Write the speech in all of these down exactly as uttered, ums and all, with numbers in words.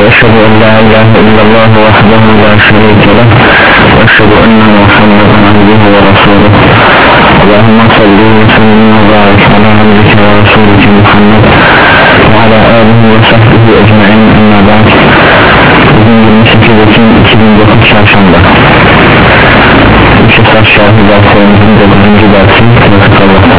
وأشهد أن لا إله إلا الله وحده لا شريك له وأشهد أن محمدا عبده ورسوله اللهم صل وسلم وبارك على عبدك ورسولك محمد وعلى آله وصحبه أجمعين أما بعد. Bugün yirmi sekiz Ekim iki bin dokuz Çarşamba Şefat Şahı derslerimizin dokuzuncu dersi Tevfik Allah'tan.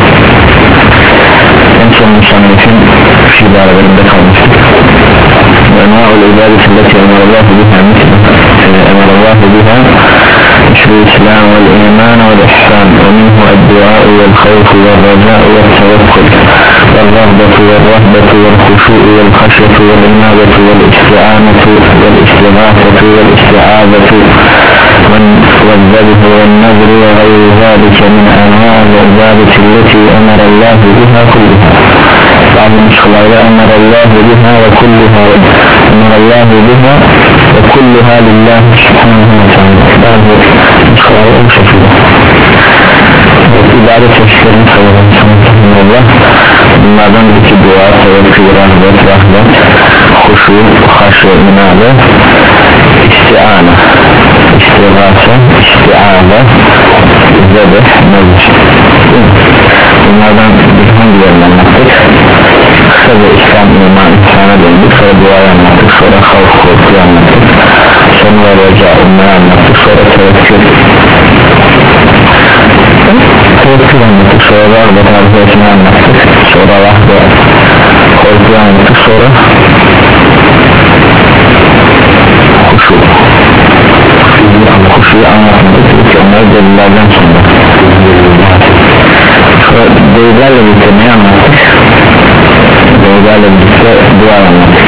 En son müsammetin şu ibarelerinde kalmıştık. وَنَوَعُ الْعِبَادَةِ الَّتِي أَمَرَ اللّٰهُ بِهَا أَمَرَ اللّٰهُ بِهَا مِثْلُ الإسلام والإيمان والإحسان ومنه الدعاء والخوف والرجاء والتوكل والرغبة والرهبة والخشوع والخشية والإنابة والاستعانة والاستغاثة والاستعاذة والذبح والنذر وغير ذلك من أنواع العبادة التي أمر الله بها كلها. بعض المشكلات أمر الله بها وكلها أمر الله بها وكلها لله سبحانه وتعالى. بعض المشكلات أمشكلة ibadet çeşitlerini sayalım Allah. Bunlardan iki dua, tevekkül, rahmet, rahmet, huşu, haşu, inabe, isti'ane, istigase, isti'aze, zebeh, nezir. Bunlardan bir hangilerini anlattık? Kısa ve İslam, iman, insana döndük. Sonra duayı anlattık. Sonra havf, korkuyu anlattık. Sonra reca, onları anlattık. Sonra tevekkül Tevekkül anlattık. Sonra rahmet, rahmetini anlattık. Sonra rahmet, korkuyu anlattık. Sonra huşu huşuyu anlatmadık. Çünkü onları delillerden sonra sonra delillerle birlikte neyi anlattık? Delillerle birlikte dua anlattık.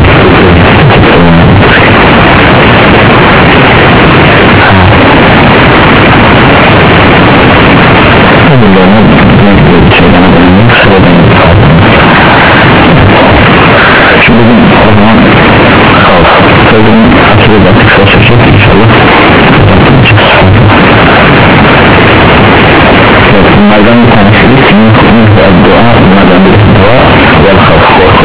Şimdi bugün o zaman sözünün asırı batık sözcük inşallah bunlardan bir tanesi ismin ve dua, bunlardan bir dua ve havf, korku.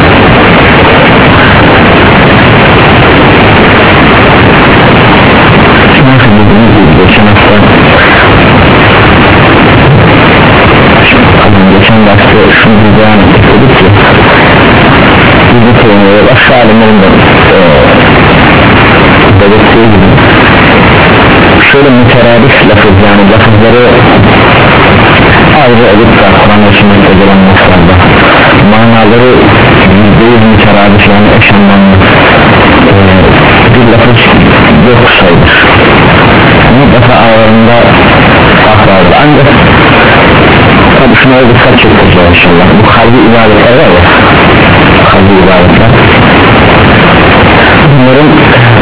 Şimdi dediğimiz gibi geçen hafta geçen derste şunu beyan ettik dedik ki bizi sevmiyor başka alimlerin de belirttiği gibi şöyle müteradif lafız yani lafızları ayrı edip de Kur'an ve sünnette gelen lafızlarda manaları yüzde yüz müteradif yani eş anlamlı bir lafız yok sayılır mutlaka aralarında fark vardır ancak tabi şunları dikkat çekeceğiz inşallah bu kalbi ibadetler var ya kalbi ibadetler bunların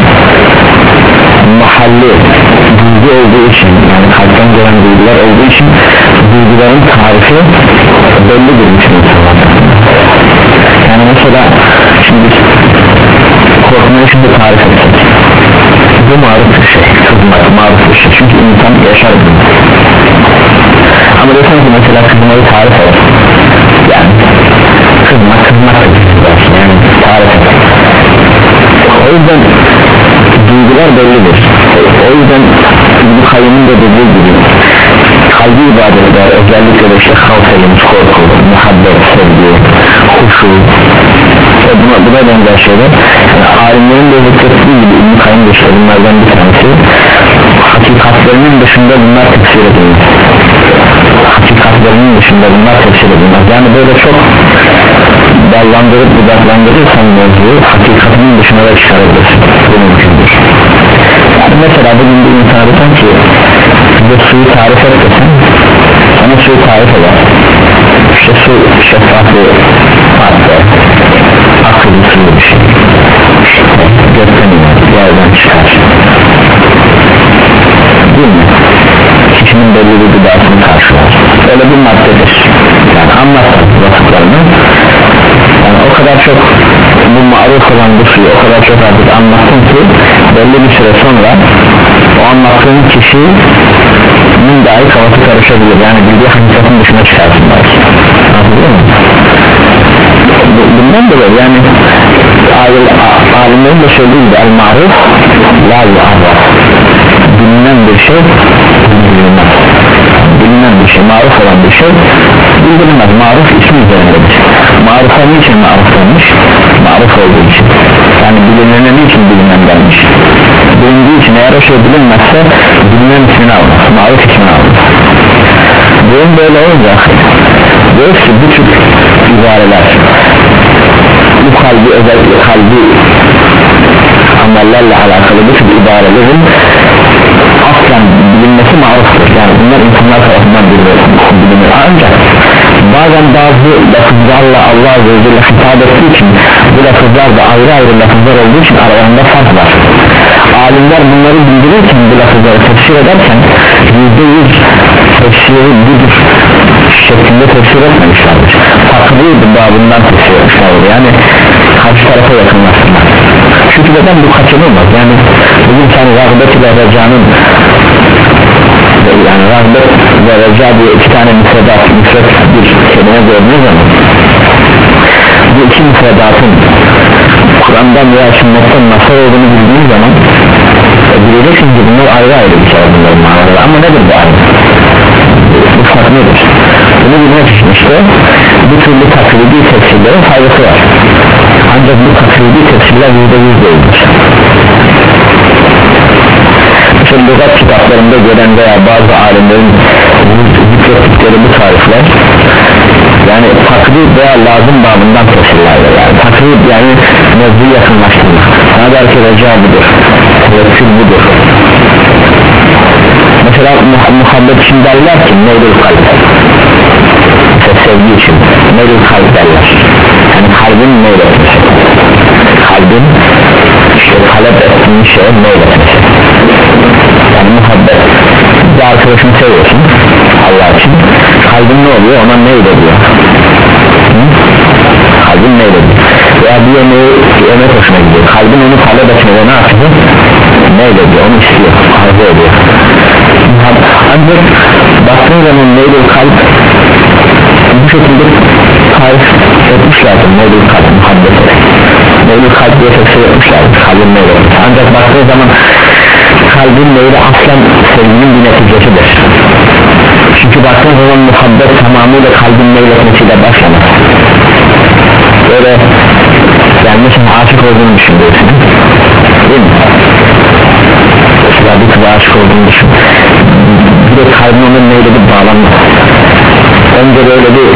mahalli duygu olduğu için yani kalpten gelen duygular olduğu için duyguların tarifi bellidir bütün insanlarda yani mesela şimdi korkmayı şimdi tarif etsek bu maruf bir şey kızmak maruf bir şey çünkü insan yaşar bunu ama desem ki mesela kızmayı tarif et yani kızmak kızmak yani tarif et o yüzden duygular bellidir o yüzden bu kayyumun da dediği gibi kalbi ibadetler özellikle de işte havf edilmiş korku, muhabbet, sevgi, huşu ve buna, buna benzer şeyler yani alimlerin de zikrettiği gibi İbn-i Kayyum da işte bunlardan bir tanesi hakikatlerinin dışında bunlar tefsir edilmez hakikatlerinin dışında bunlar tefsir edilmez yani böyle çok dallandırıp budaklandırırsan mevzuyu hakikatinin dışına da çıkarabilirsin bu mümkündür yani mesela bugün bir insana desen ki bir suyu tarif et desen sana suyu tarif eder işte su şeffafı madde akıllı suyu bir şey işte gökten iner yerden çıkar değil mi? Kişinin belli bir gıdasını karşılar öyle bir maddedir yani anlattım vasıflarını yani o kadar çok bu maruf olan bu suyu o kadar çok artık anlattım ki belli bir süre sonra o anlattığın kişinin dahi kafası karışabilir yani bildiği hakikatin dışına çıkarsın belki anladın mı? bundan dolayı yani alimlerin de söylediği gibi el maruf la yu'arraf, bilinen bir şey bildirilmez, bilinen bir şey, maruf olan bir şey bildirilmez. Maruf ismi üzerindedir. Marufa niçin maruf olmuş? Maruf olduğu için, yani bilinene niçin bilinen denmiş? Bilindiği için, eğer o şey bilinmezse bilinen ismini almaz, maruf ismini almaz. Bunun böyle olacak. Diyoruz ki bu tür ibareler, bu kalbi, özellikle kalbi amellerle alakalı bu tür ibarelerin aslen bilinmesi maruftur. Yani bunlar insanlar tarafından bilinir. Ancak bazen bazı lafızlarla Allah Azze ve Celle hitap ettiği için, bu lafızlar da ayrı ayrı lafızlar olduğu için aralarında fark var. Alimler bunları bildirirken, bu lafızları tefsir ederken yüzde yüz tefsiri budur şeklinde tefsir etmemişlerdir. Takdir babından tefsir etmişlerdir. Yani karşı tarafa yakınlaştırmak. Çünkü neden bu kaçınılmaz? Yani bugün sen rağbet ile recanın, yani rağbet ve reca diye iki tane müfredat, müfred bir kelime gördüğünüz zaman, bu iki müfredatın Kur'an'dan veya sünnetten nasıl olduğunu bildiğiniz zaman e, bileceksin ki bunlar ayrı ayrı bir şey bunların manaları. Ama nedir bu ayrı? Bu fark nedir? Bunu bilmek için işte bu türlü taklidi tefsirlerin faydası var. Ancak bu taklidi tefsirler yüzde yüz değildir. Mesela lügat kitaplarında gelen veya bazı alimlerin zikrettikleri bu tarifler, yani takrid veya lazım babından tefsirlerdir. Yani takrid yani mevzuyu yakınlaştırmak. Sana der ki reca budur, tevekkül budur. Mesela muhabbet için derler ki neylül kalp, mesela sevgi için neylül kalp derler. Yani kalbin meyletmesi, kalbin işte talep ettiğin şeye meyletmesi. Yani muhabbet, bir arkadaşını seviyorsun Allah için, kalbin ne oluyor? Ona meylediyor. Kalbin meylediyor. Veya bir yemeği, bir yemek hoşuna gidiyor, kalbin onu talep etmeye ne yapıyor? Meylediyor, onu istiyor, arzu ediyor. Ancak baktığın zaman meylül kalp bu şekilde tarif etmişlerdir. Meylül kalp, muhabbet, meylül kalp diye tefsir etmişlerdir, kalbin meyletmesi. Ancak baktığın zaman kalbin meyli aslen sevginin bir neticesidir. Çünkü baktığın zaman muhabbet tamamıyla kalbin meyletmesiyle başlamaz. Böyle yani mesela aşık olduğunu düşünüyorsun, değil mi? Mesela bir kıza aşık olduğunu düşün, bir de kalbin onun meyledip bağlanmaz. Önce böyle bir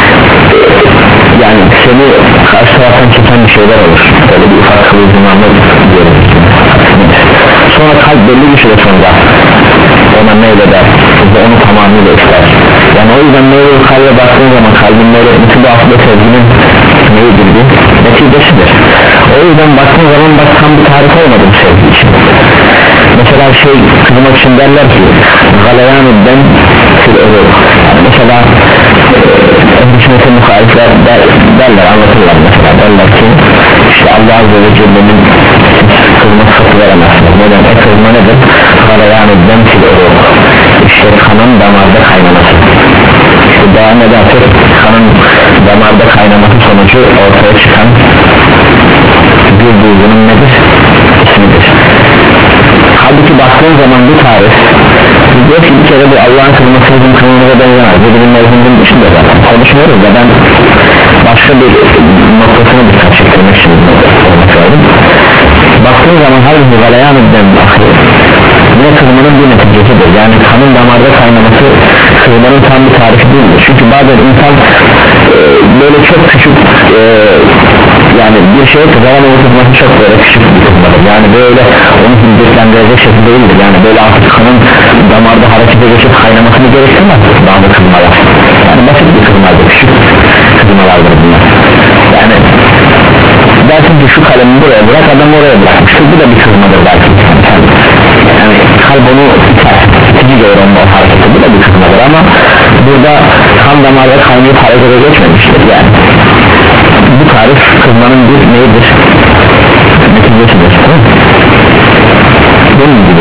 yani seni karşı taraftan çeken bir şeyler olur, böyle bir ufak kıvılcımlarla diyoruz. Sonra kalp belli bir süre sonra ona meyleder ve onu tamamıyla ister. Yani o yüzden meylül kalbe baktığın zaman kalbin meyletmesi bu aslında sevginin neydir bir neticesidir. O yüzden baktığın zaman bak tam bir tarif olmadı bu sevgi için. Mesela şey kızmak için derler ki galeyanü'den fil örük. Yani mesela ehl-i sünnete muhalifler der, derler, anlatırlar mesela, derler ki işte Allah Azze ve Celle'nin kızma sıfatı veremezsiniz. Neden? E kızma nedir? Galeyanü'den fil örük. İşte kanın damarda kaynaması. İşte daha neden kanın damarda kaynaması sonucu ortaya çıkan bir duygunun nedir? İsmidir. Halbuki baktığın zaman bu tarif diyor ki bir kere bu Allah'ın kılması bizim kılmamıza benzemez. Bu bizim mevzunun içinde zaten konuşmuyoruz da ben başka bir noktasına dikkat çektirmek için söyleyeyim. Baktığın zaman halbuki galayanü'den bahsediyor. Yine kılmanın bir neticesidir. Yani kanın damarda kaynaması kılmanın tam bir tarifi değildir. Çünkü bazen insan e, böyle çok küçük e, yani bir şeye kızaran oluşturması çok böyle küçük bir kızmadır. Yani böyle onu hindetlendirecek şekilde değildir. Yani böyle artık kanın damarda harekete geçip kaynamasını gerektirmez bazı kızmalar. Yani basit bir kızmadır, küçük kızmalardır bunlar. Yani dersin ki şu kalemi buraya bırak, adam oraya bırakmıştır, bu da bir kızmadır belki. Yani kalp onu itici görür onun o hareketi, bu da bir kızmadır ama burada kan damarda kaynayıp harekete geçmemiştir. Yani bu tarif kızmanın bir neyidir? Neticesidir. Bunun gibi.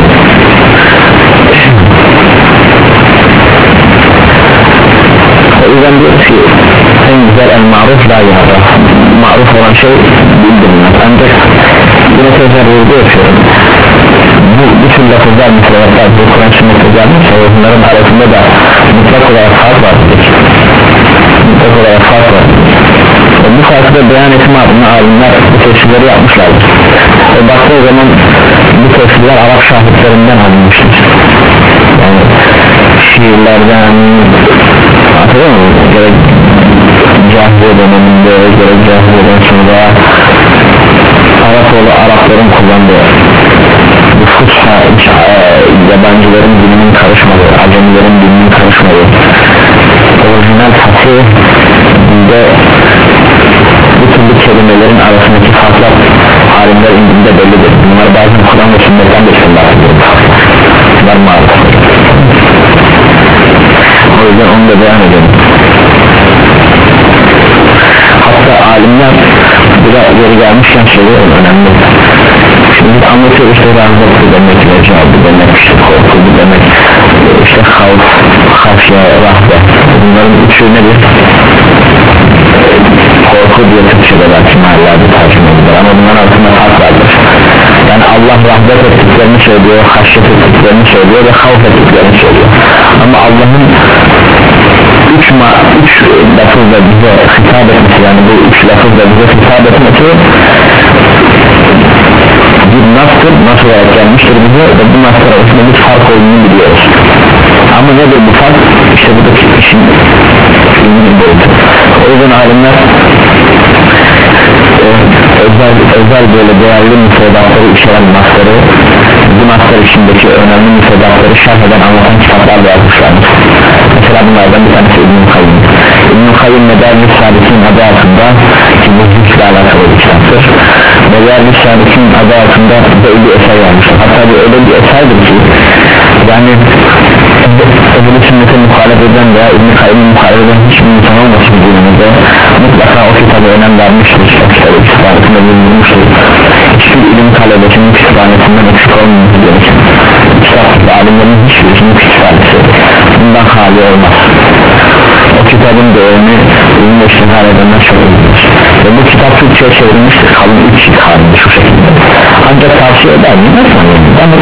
O yüzden diyoruz ki en güzel el maruf la yu'arraf. Maruf olan şey şey bildirilmez. Ancak yine tekrar vurgu yapıyorum, bu bütün lafızlar müfredatlar bu Kur'an sünnete gelmişse bunların arasında da mutlak olarak fark vardır, mutlak olarak fark var. E, bu farkı da beyan etme adına alimler bu tefsirleri yapmışlardır. E, baktığı zaman bu tefsirler Arap şahitlerinden alınmıştır, yani şiirlerden, hatırlıyor musun? Gerek cahiliye döneminde, gerek cahiliyeden sonra Arapoğlu Arapların kullandığı bu fusha, yabancıların dilinin karışmadığı, acemilerin dilinin karışmadığı orijinal fasih dilde bu türlü kelimelerin arasındaki farklar alimler indinde bellidir. Bunlar bazen Kur'an ve sünnetten de isimler var maalesef. O yüzden onu da beyan edelim. Hatta alimler burada yeri gelmişken söylüyorum, önemli. Şimdi anlatıyor işte razılıklı demek, recabı demek, işte korkulu demek, işte havf, haşya, rahbe, bunların üçü nedir? Korku diye Türkçe'de belki mahallerde tercüme edilir ama bunların arasında fark vardır. Yani Allah rahmet ettiklerini söylüyor, haşyet ettiklerini söylüyor ve havf ettiklerini söylüyor. Ama Allah'ın üç, ma üç lafızla bize hitap etmesi, yani bu üç lafızla bize hitap etmesi bir nasıl, nasıl olarak gelmiştir bize ve bu nasıl arasında bir fark olduğunu biliyoruz. Ama nedir bu fark? İşte buradaki işin ilminin boyutu. O yüzden alimler e, özel, özel böyle değerli müfredatları içeren nasları, bu naslar içindeki önemli müfredatları şerh eden, anlatan kitaplar da yazmışlardır. Mesela bunlardan bir tanesi İbn-i Kayyim. İbn-i Kayyim Medarij Salik'in adı altında, ki bu zikirle alakalı bir kitaptır, Medarij Salik'in adı altında böyle bir eser yazmışlar. Hatta bir öyle bir eserdir ki yani Ehl-i Sünnet'e muhalef eden veya İbn-i Kayyim'e muhalef eden hiçbir insan olmasın günümüzde mutlaka o kitabı önem vermiştir, o kitabı kütüphanesinde bulunmuştur. Hiçbir ilim talebesinin kütüphanesinden eksik olmaması gerekir. Kitaplı alimlerin hiçbirisinin kütüphanesi bundan hali olmaz. O kitabın değerini ilimle iştihar edenler çok önemlidir ve bu kitap Türkçe'ye çevrilmiştir, kalın üç cilt halinde şu şekilde. Ancak tavsiye eder mi? Nasıl anlayayım?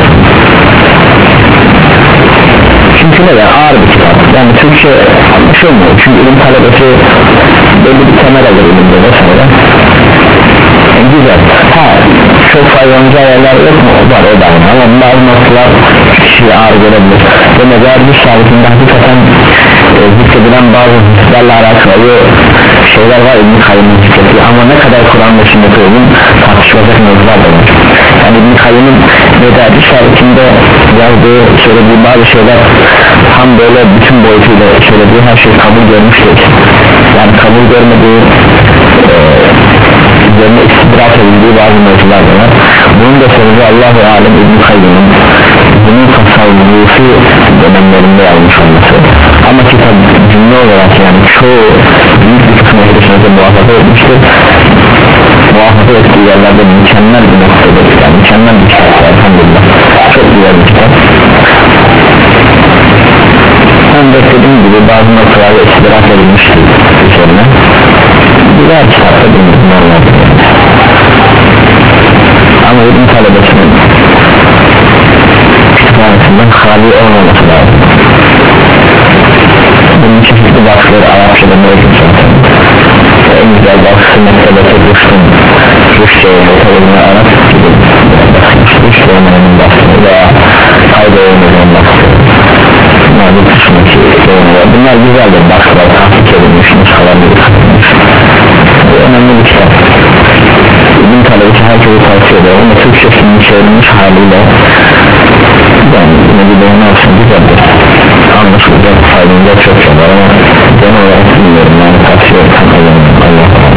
Çünkü neden? Ağır bir kitap, yani Türkçe anlaşılmıyor, çünkü ilim talebesi belli bir temel alır ilimde vesaire. Yani güzel, ha çok faydalanıcı yerler yok mu? Var, o da aynı, ama bazı noktalar kişiye ağır gelebilir ve Medarij Salik'inde hakikaten e, zikredilen bazı hislerle alakalı şeyler var İbn-i Kayyim'in zikrediyor ama ne kadar Kur'an ve sünnet olduğunu tartışılacak mevzular da var. Yani İbn-i Kayyim'in Medarij Salik'inde yazdığı, söylediği bazı şeyler tam böyle bütün boyutuyla söylediği her şey kabul görmüştür. Yani kabul görmediği e, üzerine istidrak edildiği bazı mevzular da var. Bunun da sebebi Allah-u Alem İbn-i Kayyim'in bunun tasavvufi dönemlerinde yazmış olması. Ama kitap cümle olarak yani çoğu büyük bir kısmı ehliyesinde muhafaza etmiştir. Muhafaza ettiği yerlerde mükemmel bir noktadır, yani mükemmel bir kitap, elhamdülillah çok güzel bir kitap. Ancak dediğim gibi bazı noktalarda istidrak edilmiştir üzerine. Güzel kitapta bilmiyorum normalde, ama ilim talebesinin kütüphanesinden hali olmaması lazım. Bunun çeşitli başlıkları Arapçada mevcut zaten. En güzel başlığı mektebete Rüşt'ün Rüşt'e mektebine Arap gibi Rüşt olmanın başlığı veya kayda olmanın başlığı. Bunlar bir kısmındaki yorumlar. Bunlar güzeldir, başlıklar tahkik edilmiş, nuskalar edilmiş. Önemli bir kitap. İlim talebesi herkese tavsiye ediyor ama Türkçesinin çevrilmiş haliyle yani yine bir beğeni olsun güzeldir, anlaşılacak, faydalıca çok şey var ama genel olarak bilmiyorum, yani tavsiye etsem Allah'ım Allah'ım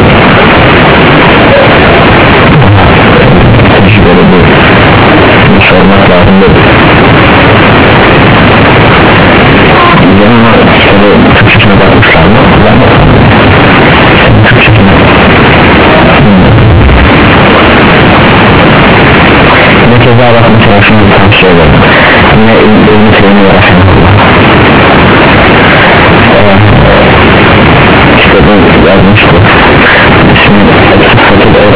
hiç böyle bir, bir sormak lazım değil genel olarak kitabı Türkçesine bakmışlar mı? Ben de Türkçesine ne keza bak mesela şunu tavsiye ederim yine İbn-i Teymiye Rahimahullah kitabı yazmıştı ismi El-Sıfatı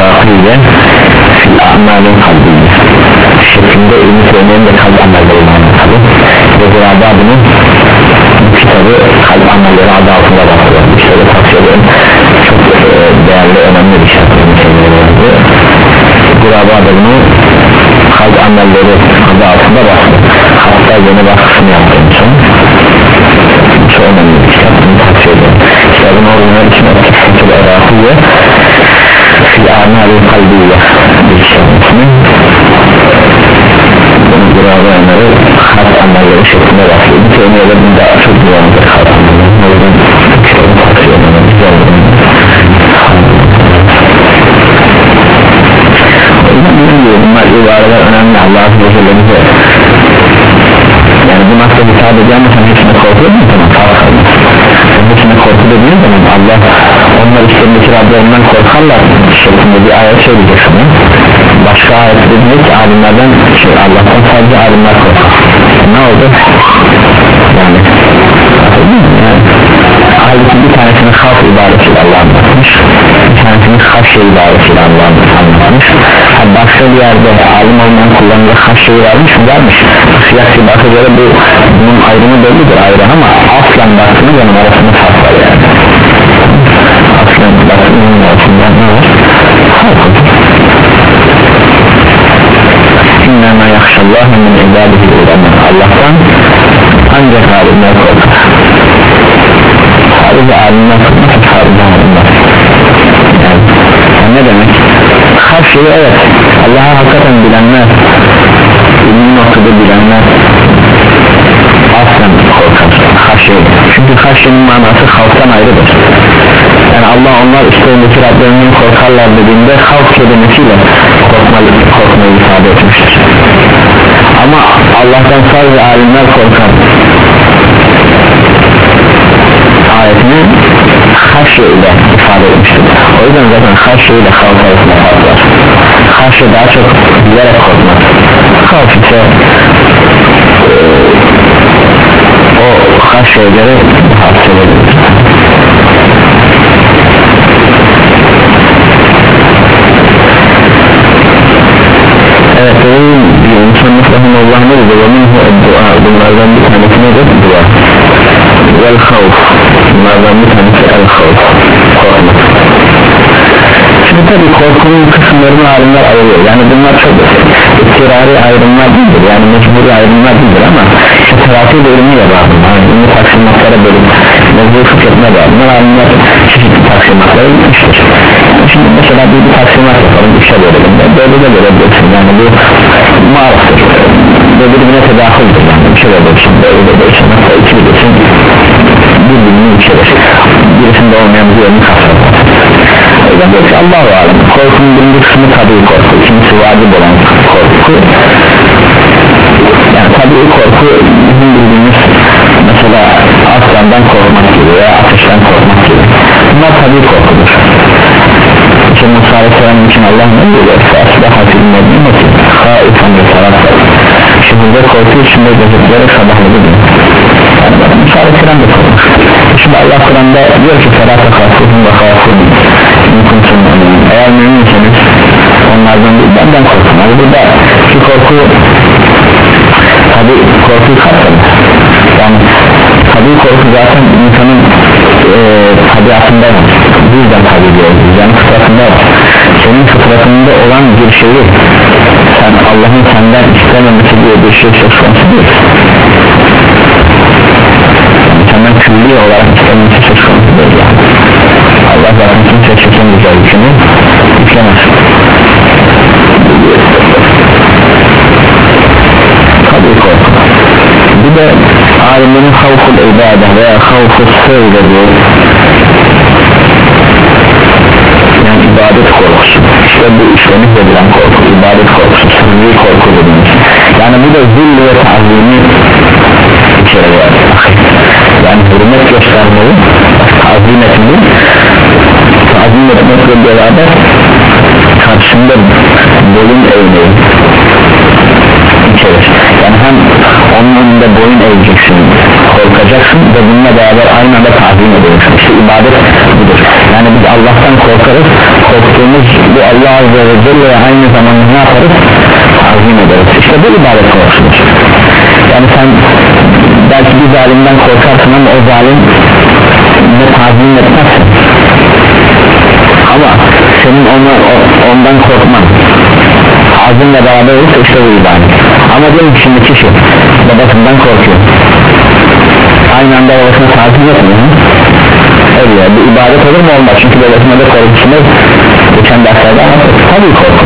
Guraba bunun kitabı kalp amelleri adı altında bakıyor. İşte de tavsiye ederim, çok e, değerli, önemli bir şey. Guraba da bunu kalp amelleri adı altında bakıyor. Hatta yeni baskısını yaptığım için çok önemli bir kitap, bunu tavsiye ederim. Kitabın orijinal için Tefsir-i Erafiye Fil A'mal-i Kalbiye bir kitabın bunu Guraba amelleri kalp amelleri şeklinde bakıyor. Bir teğmeye de bunda çok güvendir kalp amelleri. O yüzden kitabın tavsiye ederim. Güzel ederim. Bunlar ibareler önemli. Allah Azze ve Celle bize yani bu nasıl hitap ediyor ama sen hepsine korkuyor musun? Tamam, kalkalım. Sen hepsine korku dediğin zaman Allah onlar işlerindeki Rablerinden korkarlar şeklinde bir ayet söyleyecek sana. Başka ayet dediğinde ki alimlerden şey, Allah'tan sadece alimler korkar. Ne oldu? Yani yani halbuki bir tanesini halk ibaresiyle Allah anlatmış, bir tanesini haşye ibaresiyle Allah anlatmış. Yani başka bir yerde alim olmayan kullanılacak haşyeyi vermiş mi? Vermiş. Siyasi bakı göre bu, bunun ayrımı bellidir ayrı ama aslen baktığınız zaman arasında fark var yani. Aslen baktığınız arasında ne var? Fark olur. İnnemâ yakşallâhe min ibâdihi ulema. Allah'tan ancak alimler korkar. Sadece alimler korkmaz, sadece alimler. Yani, yani ne demek? Her şeyi evet, Allah'a hakikaten bilenler, ilmi noktada bilenler aslen korkar. Haşye. Çünkü haşyenin manası halktan ayrıdır. Yani Allah onlar üstlerindeki Rablerinden korkarlar dediğinde halk kelimesiyle korkmayı, korkmayı ifade etmiştir. Ama Allah'tan sadece alimler korkar ayetini haşye ile ifade etmiştir. O yüzden zaten haşye ile halk arasında fark var. Haşye daha çok bilerek korkmak. Halk ise e, o haşyeye göre haşye edilir. Evet, bir insan mutlaka Allah ne dedi? Bunlardan bir tanesi nedir? Dua. Vel havf. Bunlardan bir tanesi el havf. Korkmak. Şimdi tabi korkunun kısımlarını alimler ayırıyor. Yani bunlar çok istirari ayrımlar değildir. Yani mecburi ayrımlar değildir ama işte terapi bölümüyle bağlı. Yani ünlü taksimatlara bölüm. Mecburi fıkretine bağlı. Bunlar alimler çeşitli taksimatlara gitmiştir. Şimdi mesela bir, bir taksimat yapalım, işe verelim. Böyle de verebilirsin. Yani bu mağaraftır. Ve birbirine tedahüldür. Yani bir şey verebilirsin. Böyle de verebilirsin. Hatta iki verebilirsin. Birbirini içerir. Birisinde olmayan bir yerini kasar. O yüzden diyor ki Allah-u Alem, korkunun birinci kısmı tabi korku, ikincisi vacip olan korku. Yani tabi korku bizim bildiğimiz mesela aslandan korkmak gibi veya ateşten korkmak gibi. Bunlar tabi korkudur. İşte Musa Aleyhisselam için Allah ne diyor? Esasında hasilin edilmesi haifan ve sararsa. Şimdi burada korku içinde gözüklere sabahladı diyor. Yani bakın Musa Aleyhisselam da korkmuş. Şimdi Allah Kur'an'da diyor ki ferata khafufun ve khafun mümkünsün. Eğer müminseniz onlardan değil benden korkun. Yani burada şu korku tabi korkuyu kapsadı. Yani tabi korku zaten insanın e, tabiatında var. Bu yüzden tabi diyoruz. Yani fıtratında var. Senin fıtratında olan bir şeyi sen Allah'ın senden istememesi diye bir şey söz konusu değil. Senden külli olarak istememesi söz konusu değil yani. Allah zaten kimse çekemeyeceği yükünü yüklemez. Tabii korku. Bir de alimlerin havful ibade veya havful söylediği yani ibadet korkusu. İşte bu işlenip edilen korku, ibadet korkusu, sırrı korku dediğimiz. Yani bu da zilli ve ta'zimi içeriyor. Yani hürmet göstermeyi, ta'zim etmeyi, ta'zim etmekle beraber karşında boyun eğmeyi içerir. Yani hem onun önünde boyun eğeceksin, korkacaksın ve bununla beraber aynı anda ta'zim ediyorsun. İşte ibadet budur. Yani biz Allah'tan korkarız, korktuğumuz bu Allah Azze ve Celle'ye aynı zamanda ne yaparız? Ta'zim ederiz. İşte bu ibadet korkusudur. Yani sen belki bir zalimden korkarsın ama o zalim ne tazmin etmezsin, ama senin ona, ondan korkman tazminle beraber olursa işte bu ibadet. Ama diyelim ki şimdi kişi babasından korkuyor, aynı anda babasına tazmin etmiyor, öyle bu ibadet olur mu? Olmaz, çünkü babasına da korkusunu geçen derslerde anlattık. Tabii korku,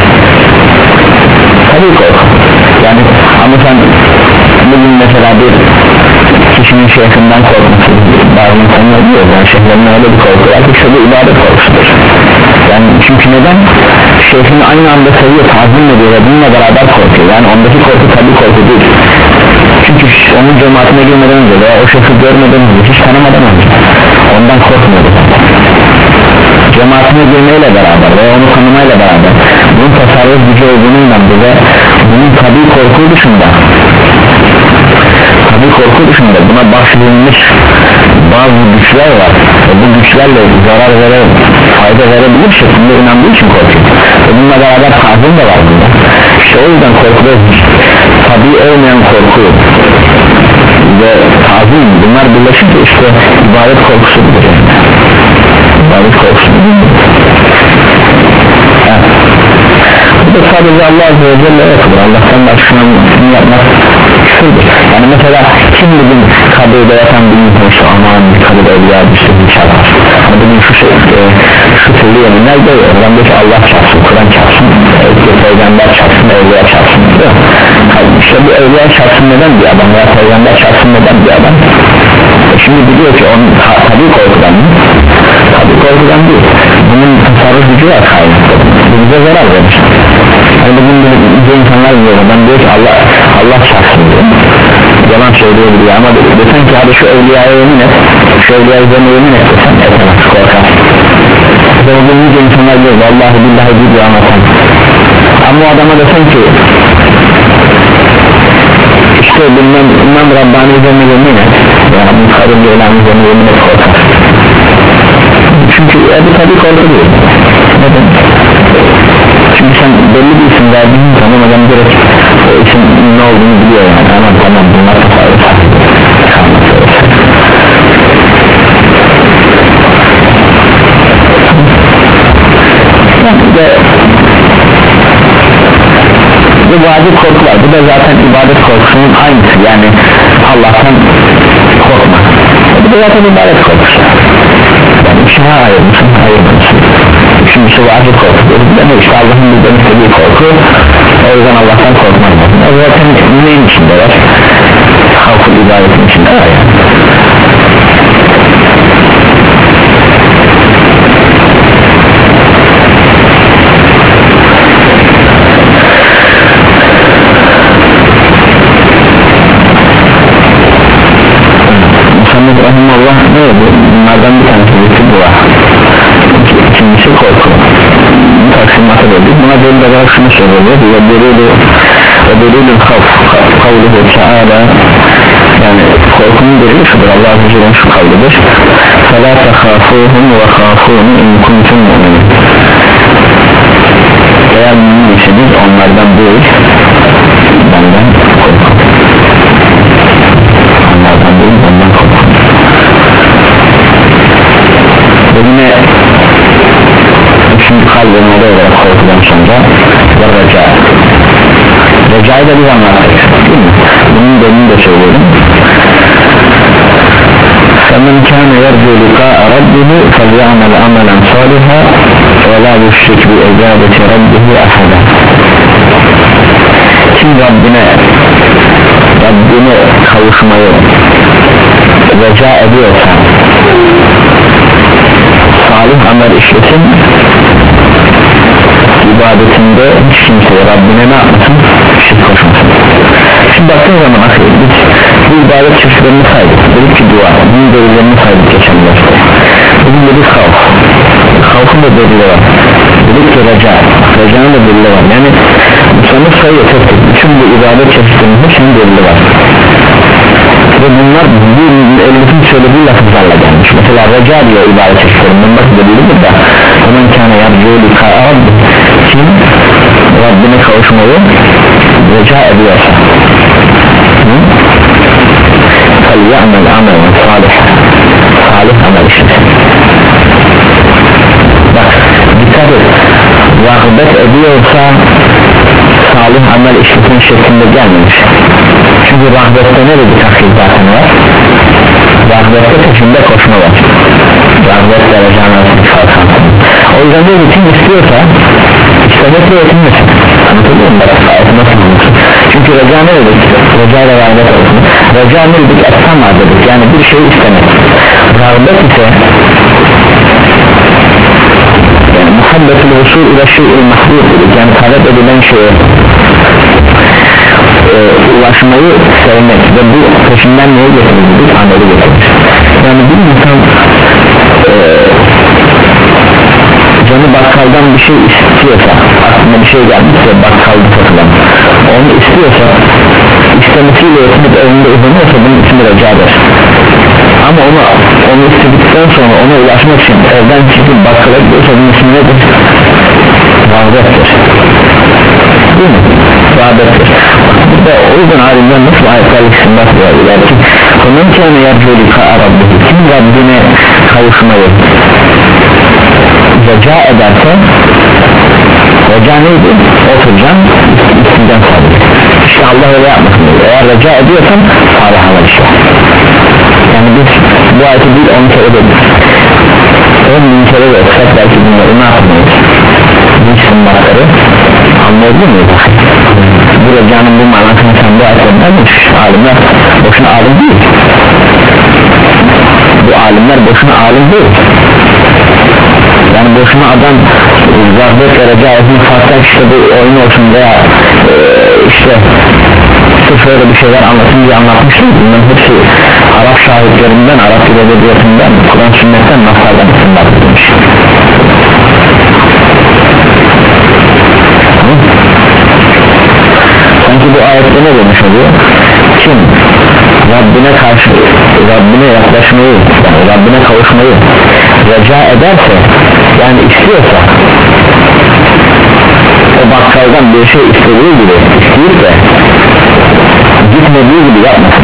tabii korku yani, ama sen bugün mesela bir kişinin şeyhinden korkması, bazı insanlar diyor yani şeyhlerine öyle bir korku var ki işte bu ibadet korkusudur. Yani çünkü neden? Şeyhini aynı anda seviyor, tazmin ediyor ve bununla beraber korkuyor. Yani ondaki korku tabii korku değil, çünkü onun cemaatine girmeden önce veya o şeyhi görmeden önce, hiç tanımadan önce ondan korkmuyordu. Cemaatine girmeyle beraber veya onu tanımayla beraber bunun tasarruf gücü olduğunu inandı ve bunun tabii korku dışında tabii korku dışında buna bahsedilmiş bazı güçler var ve bu güçlerle zarar vere, fayda verebilir şeklinde inandığı için korkuyor ve bununla beraber tazim de var bunda. İşte o yüzden korkuda tabii olmayan korku ve tazim, bunlar birleşince işte ibadet korkusu budur. İbadet korkusu budur. Evet. Bu da sadece Allah Azze ve Celle yapılır. Allah'tan başkasına bunu yapmak küfürdür. Yani mesela kim bugün kabirde yatan bir insan işte aman kabirde evliya işte bir çarpar, hani bugün şu şey e, şu türlü yeminler de oradaki Allah çarpsın, Kur'an çarpsın, e, peygamber çarpsın, evliya çarpsın diyor. İşte bu evliya çarpsın neden bir adam veya peygamber çarpsın neden bir adam? E şimdi biliyor ki onun tabi korkudan mı? Tabi korkudan değil, bunun tasarruf gücü var kaynaklı, bu bize zarar verir. Yani bugün bu insanlar diyor, ben diyor ki Allah, Allah çarpsın diyor, yalan söyleyebiliyor ama desen ki hadi şu evliyaya yemin et, şu evliyaya yemin et desen etemez, korkar. İşte bugün nice insanlar diyor vallahi billahi diyor anlatan, ama o adama desen ki işte bilmem İmam Rabbani üzerine yemin et, yani bu karın gelen üzerine yemin et, korkar. Çünkü bu tabi korku değil. Neden? Çünkü sen belli bir isim verdiğin zaman adam direkt o isim ne olduğunu biliyor yani. Tamam tamam bunlar tasarruf. Ve bu vacip korkular, bu da zaten ibadet korkusunun aynısı, yani Allah'tan korkma, bu da zaten ibadet korkusu. Yani içine ayırmışsın, ayırmışsın. Üçüncüsü vacip korku, bu da ne işte Allah'ın bizden istediği korku, o yüzden Allah'tan korkmak lazım. O zaten neyin içinde var? Halkın ibadetin içinde var yani. Allah ne oldu? Bunlardan bir tanesi bu var. İkincisi korku. Bu taksimata böldük. Buna delil olarak şunu söylüyor. Ve delilü ve delilü kavf kavluhu teala, yani korkunun delili şudur. Allah Azze ve Celle'nin şu kavludur. فَلَا تَخَافُوهُمْ وَخَافُونَ اِنْ كُنْتُمْ مُؤْمِنِينَ. Eğer müminseniz onlardan değil, benden korkun. Onlardan değil, benden korkun. Ve yine üçüncü kalbin moda olarak korkudan sonra ve reca, recayı da bir anlattık değil mi? Bunun delini de söylüyorum. فَمَنْ كَانَ يَرْجُوا لِقَاءَ رَبِّهِ فَلْيَعْمَلْ عَمَلًا صَالِحًا وَلَا يُشْرِكْ بِعِبَادَةِ رَبِّهِ أَحَدًا. Kim Rabbine Rabbine kavuşmayı reca ediyorsa salih amel işlesin, ibadetinde hiç kimseye Rabbine ne yapmasın? Şirk koşmasın. Şimdi baktığın zaman akıl biz bu ibadet çeşitlerini saydık, dedik ki dua, bunun delillerini saydık geçen derste. Bugün dedik havf, havfın da delili var, dedik ki reca, recanın da delili var. Yani sanıf sayıyor tek tek, bütün bu ibadet çeşitlerinin hepsinin delili var ve bunlar bu ellifin söylediği lafızlarla gelmiş. Mesela reca diyor ibadet çeşitlerinden, bak delilidir da hemen kâne yarcû lika Rabbi, kim Rabbine kavuşmayı reca ediyorsa. Hı? rağbet ediyorsa salih amel işletme şeklinde gelmemiş. Çünkü rağbette ne dedik akıl zaten var? Rağbette peşinde koşma var. Rağbet vereceğin arasını kalkan. O yüzden de kim istiyorsa istemekle yetinmesin. Anlatabiliyor muyum? Bak ayeti nasıl bulmuşsun? Çünkü reca ne dedik? Reca ile rağbet olsun. Reca ne dedik? Ettan var dedik. Yani bir şeyi istemek. Rağbet ise yani muhabbetul usul ile şey'il mahbub dedik. Yani talep edilen şeye e, ulaşmayı sevmek ve bu peşinden neye getirir? Ameli getirir. Yani bir insan e, canı bakkaldan bir şey istiyorsa, aklına bir şey gelmişse bakkalda satılan, onu istiyorsa, istemesiyle yetinip önünde uzanıyorsa bunun ismi recadır. Ama onu, onu istedikten sonra ona ulaşmak için evden çıkıp bakkala gidiyorsa bunun ismi nedir? Rağbettir. Değil mi? Rağbettir. Burada o yüzden alimden nasıl ayetlerle istimbat veriyorlar ki onun kendine yargılika Rabbihi, kim Rabbine kavuşmayı reca ederse, reca neydi? Oturacağım, istimden sabit. İşte Allah öyle yapmasın diyor. Eğer reca ediyorsan salih amel işle. Yani biz bu ayeti değil on kere dedik. on bin kere de oksak belki bunları ne yapmayız? Bu istimbatları anlayabilir miyiz? Bu recanın bu manasını sen bu ayetten vermiş. Alimler boşuna alim değil. Bu alimler boşuna alim değil. Yani boşuna adam rağbet ve reca etmek farklı işte bu oyun olsun veya e, işte sırf öyle bir şeyler anlatınca anlatmıştım. Bunların hepsi Arap şahitlerinden, Arap edebiyatından, Kur'an sünnetten naslardan isimler edilmiş. Sanki bu ayette ne demiş oluyor? Kim Rabbine karşı, Rabbine yaklaşmayı, yani Rabbine kavuşmayı reca ederse, yani istiyorsa, o bakkaldan bir şey istediği gibi isteyip de gitmediği gibi yapmasın.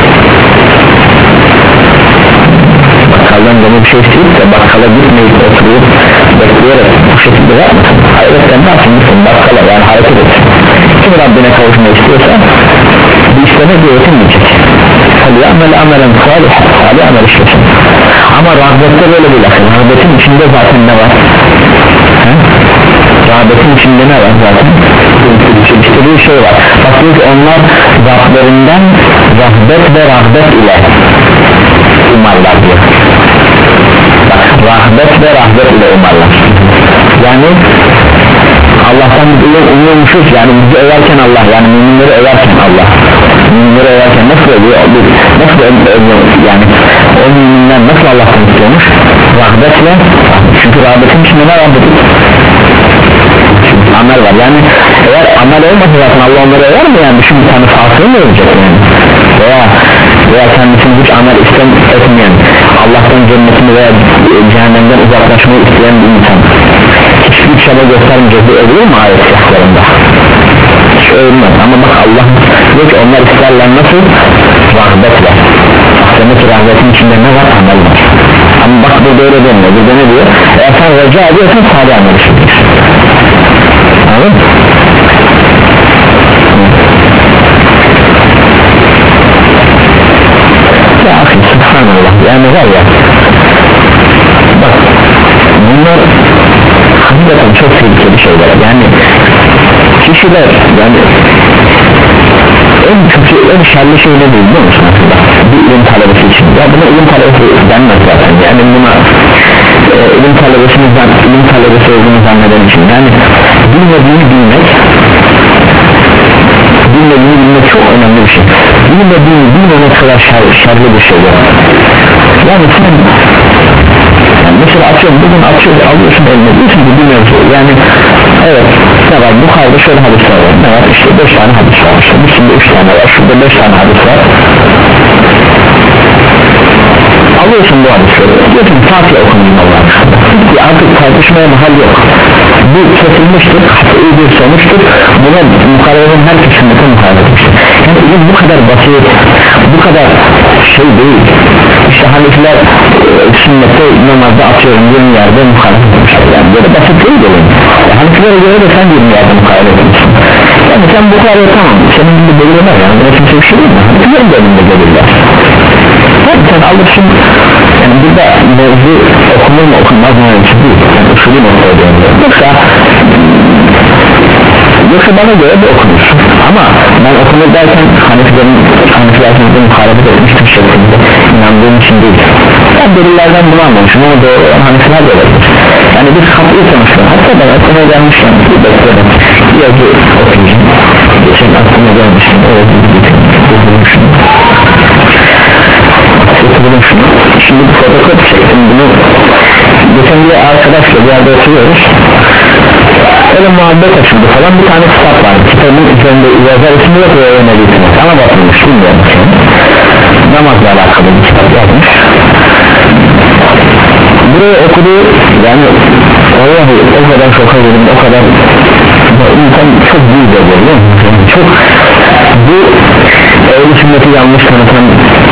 Bakkaldan canı bir şey isteyip de bakkala gitmeyip oturup bekleyerek bu şekilde yapmasın. Hayretten ne yapsın? Bakkala yani hareket etsin. Kim Rabbine kavuşmayı istiyorsa bu istemek de yetinmeyecek. Hadi amel amelen salih, salih amel işlesin. Ama rağbette böyle bir lafı. Rağbetin içinde zaten ne var? He? Rağbetin içinde ne var zaten? İstediği şey var. Bak biz onlar Rablerinden rahbet ve rahbet ile umarlar diyor. Bak rahbet ve rahbet ile umarlar. Yani Allah'tan biz umuyormuşuz, yani bizi överken Allah, yani müminleri överken Allah, müminleri överken nasıl oluyor? Nasıl övüyor? Yani o müminler nasıl Allah'tan istiyormuş? Rahbetle, çünkü rahbetin içinde ne var dedik? Amel var. Yani eğer amel olmasa zaten Allah onları över mi? Yani düşün bir tane fasığı mı ölecek yani? Veya veya kendisini hiç amel istem etmeyen, Allah'tan cennetini veya cehennemden uzaklaşmayı isteyen bir insan hiçbir çaba göstermeyecek, bu ölür mü ayet sahlarında? Hiç ölmez. Ama bak Allah diyor ki onlar isterler nasıl? Rahbetle. Demek ki rahbetin içinde ne var? Amel var. Ama bak burada öyle demiyor. Burada ne diyor? Eğer sen reca ediyorsan salih amel işletir. Anladın mı? Ya akıl subhanallah, yani var ya bak bunlar hakikaten çok tehlikeli şeyler. Yani kişiler, yani en kötü, en şerli şey ne biliyor musun aslında? Bir ilim talebesi için. Ya buna ilim talebesi denmez zaten. Yani buna e, ilim talebesini ilim talebesi olduğunu zanneden için. Yani bilmediğini bilmek, bilmediğini bilmek çok önemli bir şey. Bilmediğini bilmemek kadar şer, şerli bir şey. Yani sen yani mesela atıyorum, bugün atıyor, alıyorsun eline, diyorsun ki bilmiyorsun. Yani evet, ne var? Bukhari'de şöyle hadisler var. Ne var? İşte beş tane hadis var. İşte Müslim'de üç tane var. Şurada beş tane hadis var. Alıyorsun bu hadisleri. Diyorsun Fatiha okunayım Allah'ın. Artık tartışmaya mahal yok. Bu kesilmiştir. Kat'i bir sonuçtur. Buna mukarrarın her kesinlikle mukarrar etmiştir. Yani ilim bu kadar basit, bu kadar şey değil. İşte Hanefiler e, sünnette namazda atıyorum yirmi yerde mukarrar etmişler. Yani böyle basit değil de yani Hanefilere göre de sen yirmi yerde mukarrar etmişsin. Yani sen bu kadar tamam, senin gibi belirlemez yani. Buna kimse bir şey değil mi? Hanefilerin de elinde gelirler. Yani sen alırsın, yani burada mevzu okunur mu okunmaz mı önemli değil. Yani usulü noktaya dönüyor. Yoksa yoksa bana göre de okunur. Ama ben okunur derken Hanefilerin Hanefilerin muhalefet etmiştir şeklinde inandığım için değil. Ben delillerden bunu anlamışım ama doğru olan Hanefiler de olabilir. Yani bir katlı sonuçlar. Hatta ben aklıma gelmişken bir beklerim. Bir yazı okuyacağım. Geçen aklıma gelmiştim. O yazı bulmuşum. Bulmuşum. Şimdi bir fotoğraf çektim bunu. Geçen bir arkadaşla bir yerde oturuyoruz. Öyle muhabbet açıldı falan, bir tane kitap var. Kitabın üzerinde yazar ismi yok ve öğrenebilirsiniz. Ama bakılmış, bilmiyorum şimdi. Namazla alakalı bir kitap yazmış. Buraya okudu, yani vallahi o kadar şoka girdim, o kadar insan çok büyük oluyor, yani çok bu ehl-i sünneti yanlış tanıtan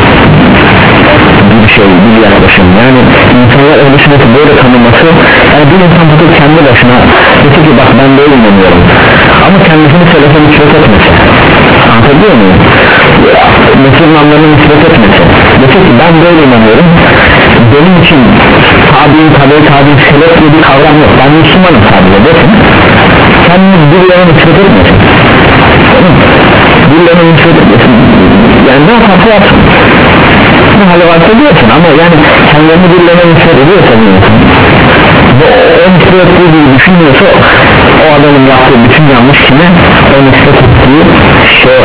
bir şey, bir yaklaşım. Yani insanlar ehl-i sünneti böyle tanıması, yani bir insan tutup kendi başına dedi ki bak ben böyle inanıyorum ama kendisini selefe nispet etmesi, anlatabiliyor muyum? Mesih imamlarını nispet etmesi, dedi ki ben böyle inanıyorum, benim için tabi'in tabi'i tabi'in selef diye bir kavram yok, ben Müslümanım sadece desin, kendini birilerine nispet etmesin, birilerine nispet etmesin, yani ne yaparsa yapsın, ne hali varsa diyorsun ama yani kendilerini birilerine nispet ediyorsa diyorsun, ve o nispet ettiği gibi düşünmüyorsa o adamın yaptığı bütün yanlış kime o nispet ettiği şey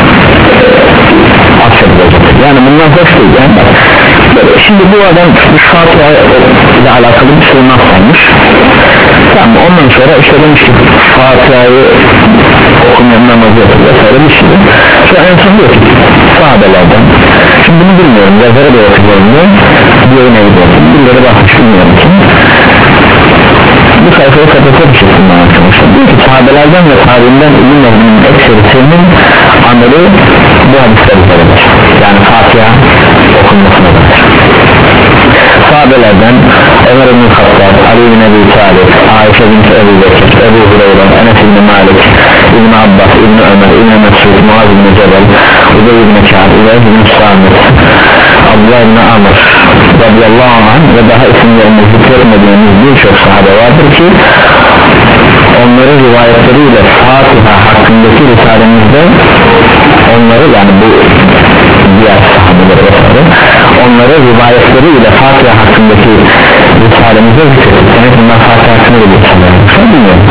affedilecek. Yani bundan hoş değil yani. Şimdi bu adam Fatiha ile alakalı bir sürü naslanmış. Tamam, ondan sonra işte demiş ki Fatiha'yı okumayan namazı yapıyor vesaire bir şey. Sonra en son diyor ki sahabelerden, şimdi bunu bilmiyorum, yazara da yapıyorum diyor, bir yayın evi diyor, birileri bakmış bilmiyorum ki bu sayfayı kapatır bir şekilde anlatmışlar. Diyor ki sahabelerden ve tabiinden ilim ehlinin ekserisinin ameli bu hadisler üzeridir. Yani Fatiha okunmasına kadar. Sahabelerden Ömer ibn Hattab, Ali bin Ebi Talib, Ayşe bin Ebu Bekir, Ebu Hureyre, Enes ibn Malik, İbn Abbas, İbn Ömer, İbn Mesud, Muaz ibn Cebel, Ubey ibn Kâb, Ubey ibn Samit, Abdullah ibn Amr radıyallahu anh ve daha isimlerini zikretmediğimiz birçok sahabe vardır ki onların rivayetleriyle Fatiha hakkındaki risalemizde onları, yani bu diğer sahabeleri vesaire, onları rivayetleriyle Fatiha hakkındaki risalemizde zikrettik. Yani bunlar Fatiha hakkında da risalemizde bilmiyorum.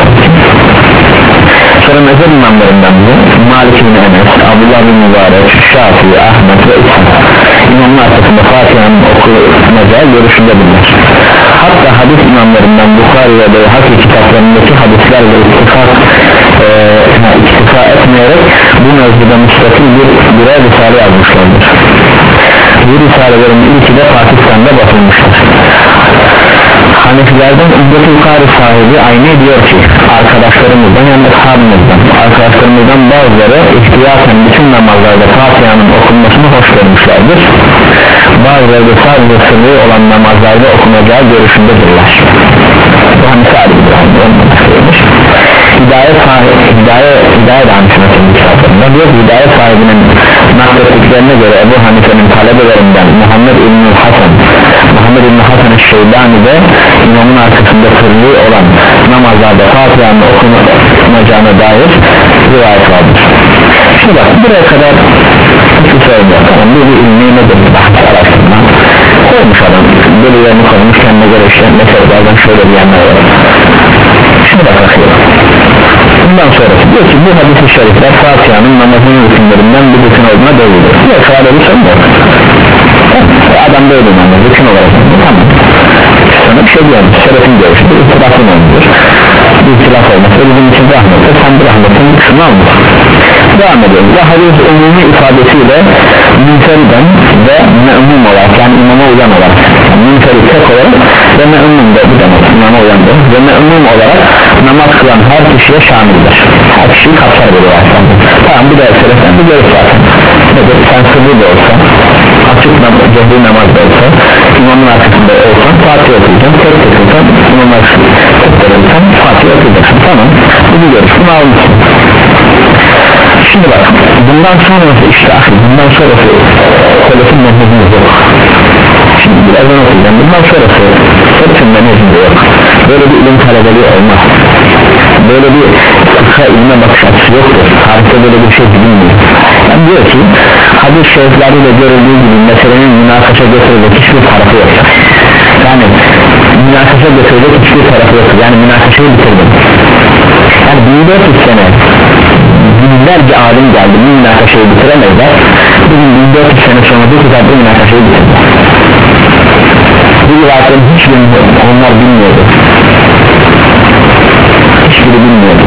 Sonra mezhep imamlarından bu Malik bin Enes, Abdullah bin Mübarek, Şafii, Ahmet ve İshak İmamın arkasında Fatiha'nın okunacağı görüşündedirler. Hatta hadis imamlarından Bukhari ve Beyhaki kitaplarındaki hadislerle ittifak e, ittifa etmeyerek bu mevzuda müstakil bir birer risale yazmışlardır. Bu risalelerin ilki de Pakistan'da basılmıştır. Hanefilerden Ümmeti Bukhari sahibi aynı diyor ki arkadaşlarımızdan, yani ashabımızdan, arkadaşlarımızdan bazıları ihtiyaten bütün namazlarda Fatiha'nın okunmasını hoş görmüşlerdir. Bazıları da sadece sırrı olan namazlarda okunacağı görüşündedirler. Bu hani sadece bir hani olmamış. Hidayet sahibi, hidayet, hidayet Hanife'nin kitaplarında diyor ki hidayet sahibinin naklettiklerine göre Ebu Hanife'nin talebelerinden Muhammed İbn-i Hasan Muhammed İbn-i Hasan Şeybani de imamın arkasında sırrı olan namazlarda Fatiha'nın okunacağına dair rivayet vardır. Şimdi bak buraya kadar hiçbir sorun yok. Tamam, bu bir ilmi nedir? Araştırma koymuş adam, bölülerini koymuş, kendine göre işte meselelerden şöyle diyenler var. Şimdi bak bakıyorum. Bundan sonra diyor ki bu hadis-i şerifler Fatiha'nın namazın hükümlerinden bir hüküm olduğuna delildir. Yok, şöyle bir sorun yok. Adam böyle inanır, hüküm olarak inanır. Tamam. Sana bir şey diyorum, şerefin görüşü bir itirafın olmuyor. Bir itiraf olması bizim için rahmettir, sen bir rahmetin kısmını almışsın. devam ediyoruz. Ve hadis umumi ifadesiyle münferiden ve me'mum olarak, yani imama uyan olarak, yani münferid tek olarak ve me'mum da bu demek, imama uyandır ve me'mum olarak namaz kılan her kişiye şamildir. Her kişiyi kapsar böyle aslında. Tamam, bu da eseresen bir görüş zaten. Nedir? Sen sırrı da olsa, açık namaz, cehri namaz da olsa, imamın arkasında olsan Fatih okuyacaksın, tek tek olsan imamın arkasında Fatih okuyacaksın. Tamam, bu bir görüş, bunu almışsın. Şimdi bak, bundan sonrası işte ahir, bundan sonrası selefin menhecinde yok. Şimdi birazdan okuyacağım, bundan sonrası selefin menhecinde yok. Böyle bir ilim talebeliği olmaz. Böyle bir fıkha ilme bakış açısı yoktur. Tarihte böyle bir şey bilinmiyor. Yani diyor ki, hadis şeriflerde de görüldüğü gibi meselenin münakaşa götürecek hiçbir tarafı yoktur. Yani münakaşa götürecek hiçbir tarafı yoktur. Yani münakaşayı bitirdim. Yani bin dört yüz sene binlerce alim geldi, bu münakaşayı bitiremezler. Bugün bin dört yüz sene sonra bu kitapta münakaşayı bitirdi. Bu rivayetlerin hiçbirini onlar bilmiyordu. Hiçbiri bilmiyordu.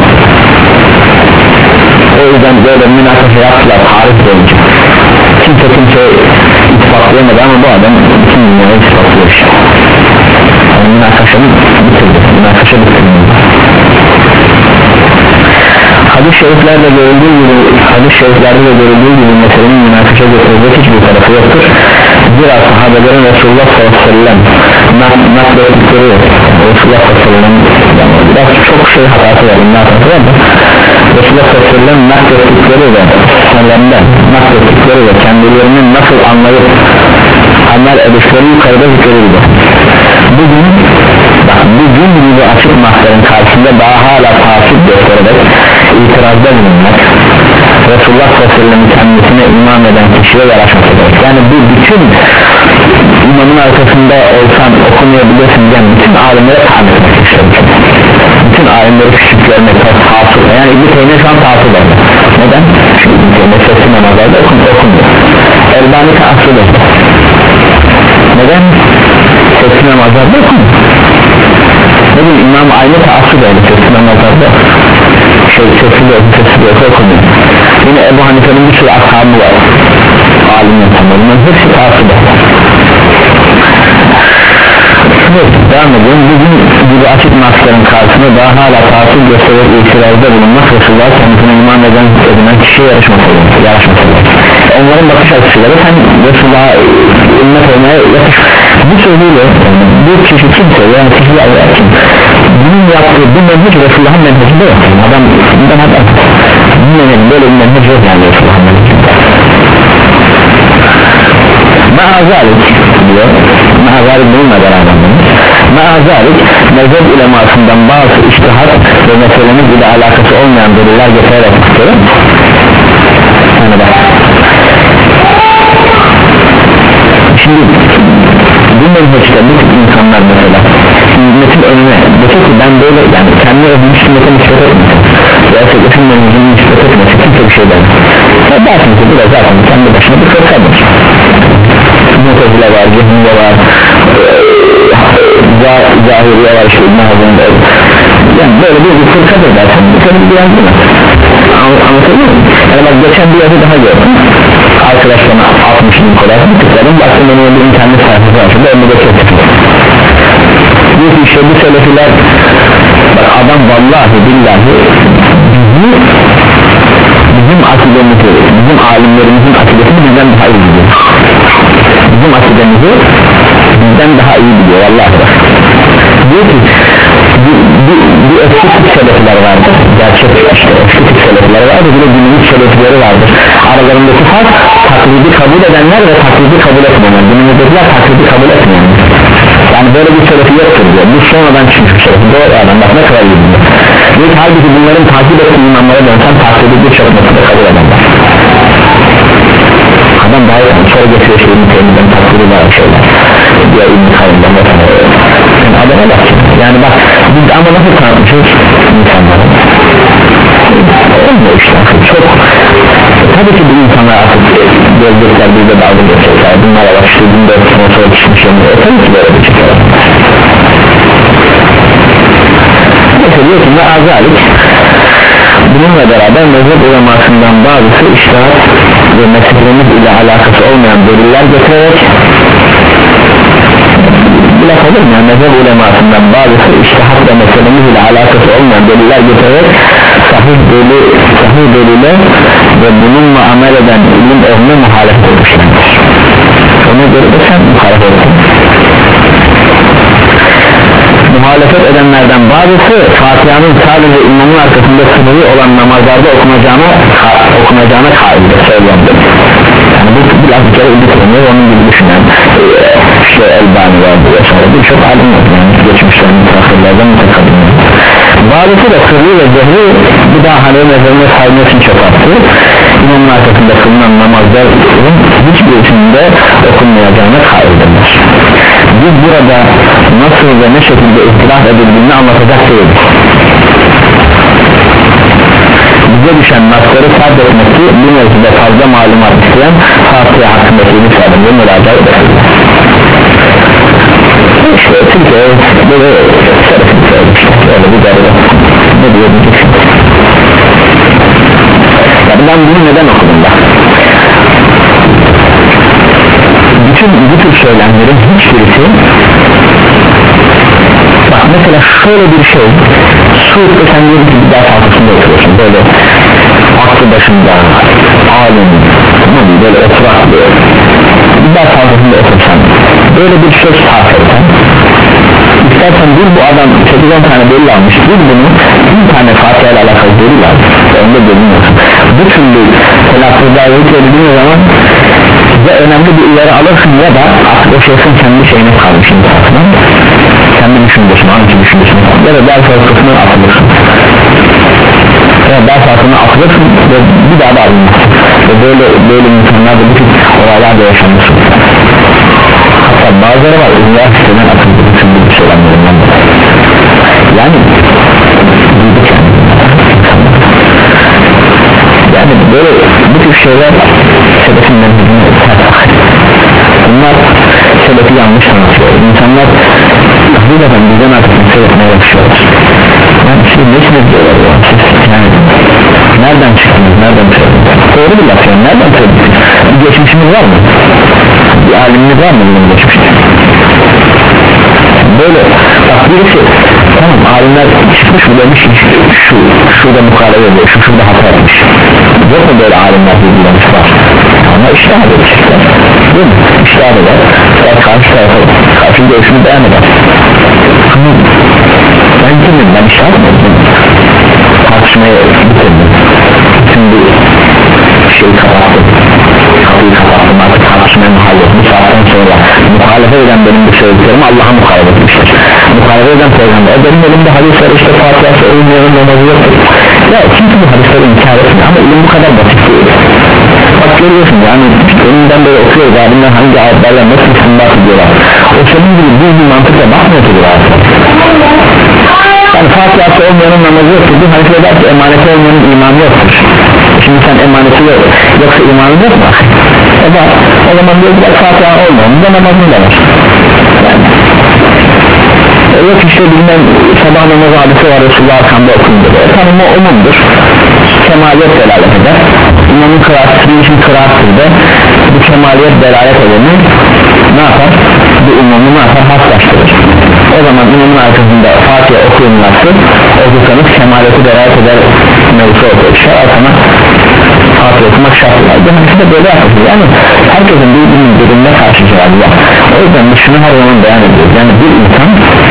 O yüzden böyle münakaşa yaptılar tarih boyunca. Kimse kimse ispatlayamadı ama bu adam bütün dünyayı ispatlıyor işte. Yani münakaşanı bitirdi, münakaşa bitirdi. Hadis-i şeriflerde görüldüğü gibi, hadis-i şeriflerde de görüldüğü gibi meselenin münakaşa götürecek hiçbir tarafı yoktur. Biraz sahabelerin Resulullah sallallahu aleyhi ve sellem naklettikleri, Resulullah sallallahu aleyhi ve sellem biraz çok şey hatası var, ne hatası var da Resulullah sallallahu aleyhi ve sellem naklettikleri ve senelerinden naklettikleri ve kendilerinin nasıl anlayıp amel edişleri yukarıda zikredildi. Bugün bak, bugün gibi açık mahzerin karşısında daha hala tasip göstererek itirazda bulunmak Resulullah sallallahu aleyhi ve sellem'in kendisine imam eden kişiye yaraşmaktadır. Yani bu bütün imamın arkasında olsan okumayabilirsin diyen bütün alimlere tahmin etmek istiyorum. Bütün alimleri küçüklerine tasıl, yani İbn-i Teymiye şu an tasıl oldu. Neden? Çünkü İbn-i Teymiye sesli namazlarda okumuyor. Elbani tasıl oldu. Neden? Sesli namazlarda okumuyor. Ne bileyim, İmam aynı tasıl oldu sesli namazlarda. Şey, sesli de olsa sesli de olsa okumuyor. Yine Ebu Hanife'nin bir sürü ashabı var, alim insanlarının hepsi tasıl oldu. Evet, devam edelim. Bugün gibi açık mahzelerin karşısında daha hala tasıl göstererek itirazda bulunmak Resulullah kendisine iman eden edilen kişiye yarışmasıdır. Onların bakış açıları sen Resulullah'a ümmet olmaya yakış. Bu sözüyle bu kişi kimse, yani kişi Allah'a kim? Bunun yaptığı bu menhec Resulullah'ın menhecinde yok. Adam bundan haber. Bu menhec böyle bir menhec yok yani Resulullah'ın menhecinde. Ma'azalik diyor, ma'azalik bununla beraber ma'azalik mezhep ulemasından bazı içtihat ve meselemiz ile alakası olmayan deliller getirerek tutuyor. Yani bak, şimdi bu menheçte bu tip insanlar mesela ümmetin önüne dese ki ben böyle, yani kendi özümüş ümmete nispet etmesin gerçekten menhecini nispet etmesin kimse bir şey demez. Ya dersin ki bu da zaten kendi başına bir fırkadır. Mutezile var, Cehmiye var, Zahiriye var, işte İbn Hazm'da, yani böyle bir bir fırkadır dersin, bu tabi bir yazdı mı? Anlatabiliyor muyum? Yani bak, geçen bir yazı daha gördüm, arkadaşlarına altmış bin kolay bir tıkladım, baktım benim bir internet sayfası açıldı, onu da kestim. Diyor ki işte bu selefiler, bak adam vallahi billahi bizi, bizim akidemizi, bizim alimlerimizin akidesini bizden daha iyi biliyor. Bizim akidemizi bizden daha iyi biliyor vallahi bak. Diyor ki bir eski tip selefiler vardır, gerçek işte eski tip selefiler vardır, bir de günlük selefileri vardır. Aralarındaki fark taklidi kabul edenler ve taklidi kabul etmeyenler. Günümüzdekiler taklidi kabul etmeyenler. Yani böyle bir selefi yoktur diyor. Bu sonradan çıkmış bir selefi. Doğru adam, bak ne kadar iyi biliyor. Diyor ki halbuki bunların takip ettiği imamlara dönsen taklidi bir çökmesini kabul edenler. Adam daha iyi, sonra getiriyor şeyin temizden taklidi var şeyler diyor İbn-i Kayyım'dan mesela. Yani adama bak, yani bak biz ama nasıl tanıtmışız insanlara, olmuyor işte çok. Tabii ki bu insanlar artık görecekler, bizde dalga geçecekler, bunlara bak işte bin dört sene sonra çıkmış yanında, o tabii ki böyle bir şey var. Neyse diyor ki ne azalik, bununla beraber mezhep ulemasından bazısı içtihat ve mezhebimiz ile alakası olmayan deliller getirerek bir laf olur mu? Yani mezhep ulemasından bazısı içtihat ve mezhebimiz ile alakası olmayan deliller getirerek sahih delil, sahih delile ve bununla amel eden ilim ehline muhalefet etmişlerdir. Ona göre de sen muhalefet etsin. Muhalefet edenlerden bazısı Fatiha'nın sadece imamın arkasında sınırı olan namazlarda okunacağına okunacağına kaildir, söyleyendir. Yani bu biraz bir kere ilgi konuyor, onun gibi düşünen işte Elbani vardı vesaire birçok alim var, yani geçmişlerin müteahhirlerden mütekadimler. Bazısı da sırrı ve zehri bir daha hani mezarına sayma için çok attı. İmamın arkasında kılınan namazların hiçbirisinde okunmayacağına kaildirler. Biz burada nasıl ve ne şekilde ihtilaf edildiğini anlatacak değiliz. Bize düşen nasları fark etmesi bu mevzuda fazla malumat isteyen Fatiha hakkındaki ilim sahibinde müracaat eder. İşte Türkiye böyle öyle bir garip ne diyor diyeceksin. Yani ben bunu neden okudum da? Bütün bu tür söylemlerin hiçbirisi bak mesela şöyle bir şey Suud'da sen diyelim ki bir ders halkasında oturuyorsun böyle aklı başında alim böyle oturaklı bir ders halkasında otursan böyle bir söz sarf etsen istersen bir bu adam sekiz on tane delil almış bir bunu bir tane Fatiha ile alakalı delil almış önde delil yok bu türlü telaffuzda edildiği zaman ve önemli bir uyarı alırsın ya da artık o şeysin kendi şeyine kalmışsın kendi düşüncesine, hangi düşüncesine ya da ders halkasına atılırsın ya ders halkasına atılırsın ve bir daha da alınmışsın ve böyle böyle insanlarda bütün olaylar da yaşanmışsın hatta bazıları var üniversiteden atıldığı için bir söylemlerinden yani duyduk yani yani böyle bu tür şeyler sebebinden bunlar sebebi yanlış anlatıyor insanlar hakikaten bizden artık seyretmeye başlıyorlar yani siz nesiniz diyorlar ya siz yani nereden çıktınız nereden çıktınız doğru bir laf yani nereden çıktınız bir geçmişiniz var mı bir aliminiz var mı bunun geçmişte böyle bak birisi tamam alimler çıkmış mı demiş şu şurada mukalebe ediyor şu şurada hata etmiş yok mu böyle alimler bilgilerimiz var ama iştihad edecekler değil mi iştihad eder ya karşı tarafa karşı görüşünü beyan eder ama ben kimim ben iştihad etmedim tartışmayı bitirdim şimdi şeyi kapattım kapıyı kapattım artık tartışmaya muhalefet bu saatten sonra muhalefet eden benim bu söylediklerimi Allah'a muhalefet etmiştir muhalefet eden peygamber benim elimde hadisler işte Fatiha'sı ölümlerin namazı yoktur ya kimse bu hadisleri inkar etmiyor ama ilim bu kadar basit değil bak görüyorsun yani önünden böyle okuyor alimler hangi ayetlerle nasıl istinbat ediyorlar o senin gibi bir bir mantıkla bakmıyor ki yani Fatiha'sı olmayanın namazı yoktur bu hadisler der ki emaneti olmayanın imanı yoktur şimdi sen emaneti yok yoksa imanı yok mu? E bak o zaman diyor ki Fatiha olmayanın da namazını da var yani e yok işte bilmem sabah namazı hadisi var Resulullah arkamda okundu tamam o umumdur kemaliyet delalet eder imamın kıraatı bir için kıraattır da bu kemaliyet delalet edeni ne yapar? bu umumu ne yapar? Haslaştırır o zaman imamın arkasında Fatiha okuyunlarsa okursanız kemaliyeti delalet eder mevzu ortaya çıkar arkana Fatiha okumak şart var bu hadisi de böyle yapılır yani herkesin birbirinin birbirine karşı cevabı var o yüzden şunu her zaman beyan ediyoruz yani bir insan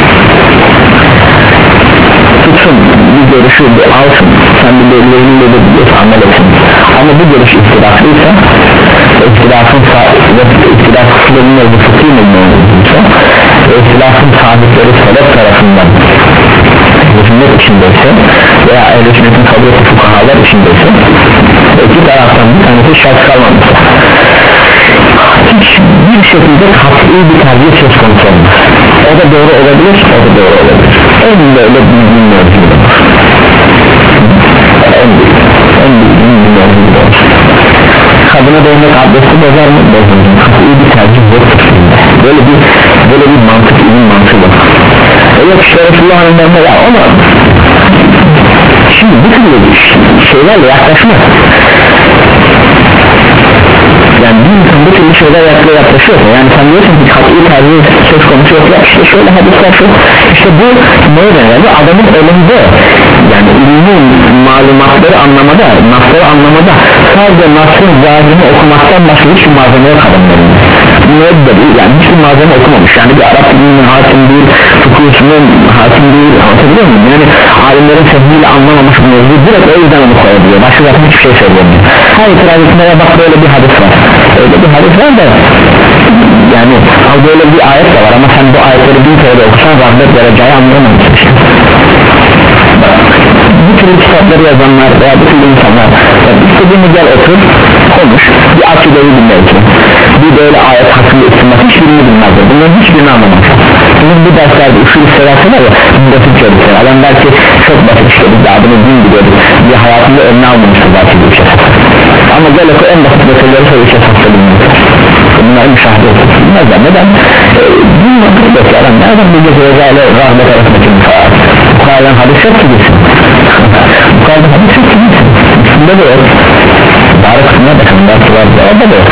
tutsun bir görüşü bir alsın sen bir belirliğinde de biliyorsa amel etsin ama bu görüş ihtilaflıysa ihtilafın ve ihtilafın mevzu fıkhi mevzuysa ve ihtilafın sahipleri sebep tarafından sünnet içindeyse veya ehl-i sünnetin kabul ettiği fukahalar içindeyse iki taraftan bir tanesi şart kalmamışsa hiç bir şekilde kat'i bir tercih söz konusu olmaz o da doğru olabilir o da doğru olabilir en böyle bildiğin mevzuda en büyük en bildiğin mevzuda kadına değmek abdesti bozar mı? bozar mı? kat'i bir tercih yoktur böyle bir böyle bir mantık ilim mantığı var e yok işte Resulullah'ın önlerine ya ama şimdi bu türlü şeylerle yaklaşmak, yani bir insan bu türlü şeyler yaklaşıyor, yani sen diyorsun ki kat'i tercih söz konusu yok ya, işte şöyle hadisler şu, işte bu neye benzer? Bu adamın elinde, yani ilmi malumatları anlamada, nasları anlamada sadece nasrın zahirini okumaktan başka hiçbir malzeme yok adamların. Ne değil, yani hiçbir malzeme okumamış, yani bir Arap dilinin hakim değil, fıkıhsının hakim değil, anlatabiliyor muyum? Yani alimlerin sehliyle anlamamış bu mevzu, direkt o yüzden onu koyabiliyor, başka zaten hiçbir şey söylemiyor. Her itiraz etmeye bak, böyle bir hadis var, öyle bir hadis var da, yani böyle bir ayet de var ama sen bu ayetleri bin kere de okusan rahmet vereceği anlayamamışsın işte. Bu türlü kitapları yazanlar veya bu türlü insanlar, yani istediğini gel otur, konuş, bir akideyi bilmezsin, bir böyle ayet hakkında istimat hiçbirini bilmezdir, bunların hiçbirini anlamaz. Bunun bu derslerde usul istersen var ya, basit çocuklar, adam belki çok basit işte, biz de adını din biliyorduk, bir hayatında önüne almamıştır belki bir şey, ama gel oku en basit meseleleri söyleyeceğiz hafta bilmezler, bunları müşahede etsin, bilmezler. Neden? E, din mantık bekler, nereden bir gece özelliğe rahmet arasındaki müsaade, bu kadar hadis yok ki gitsin, bu kadar hadis yok ki gitsin, üstünde de yok, dar kısmına bakın, belki var da orada da yok,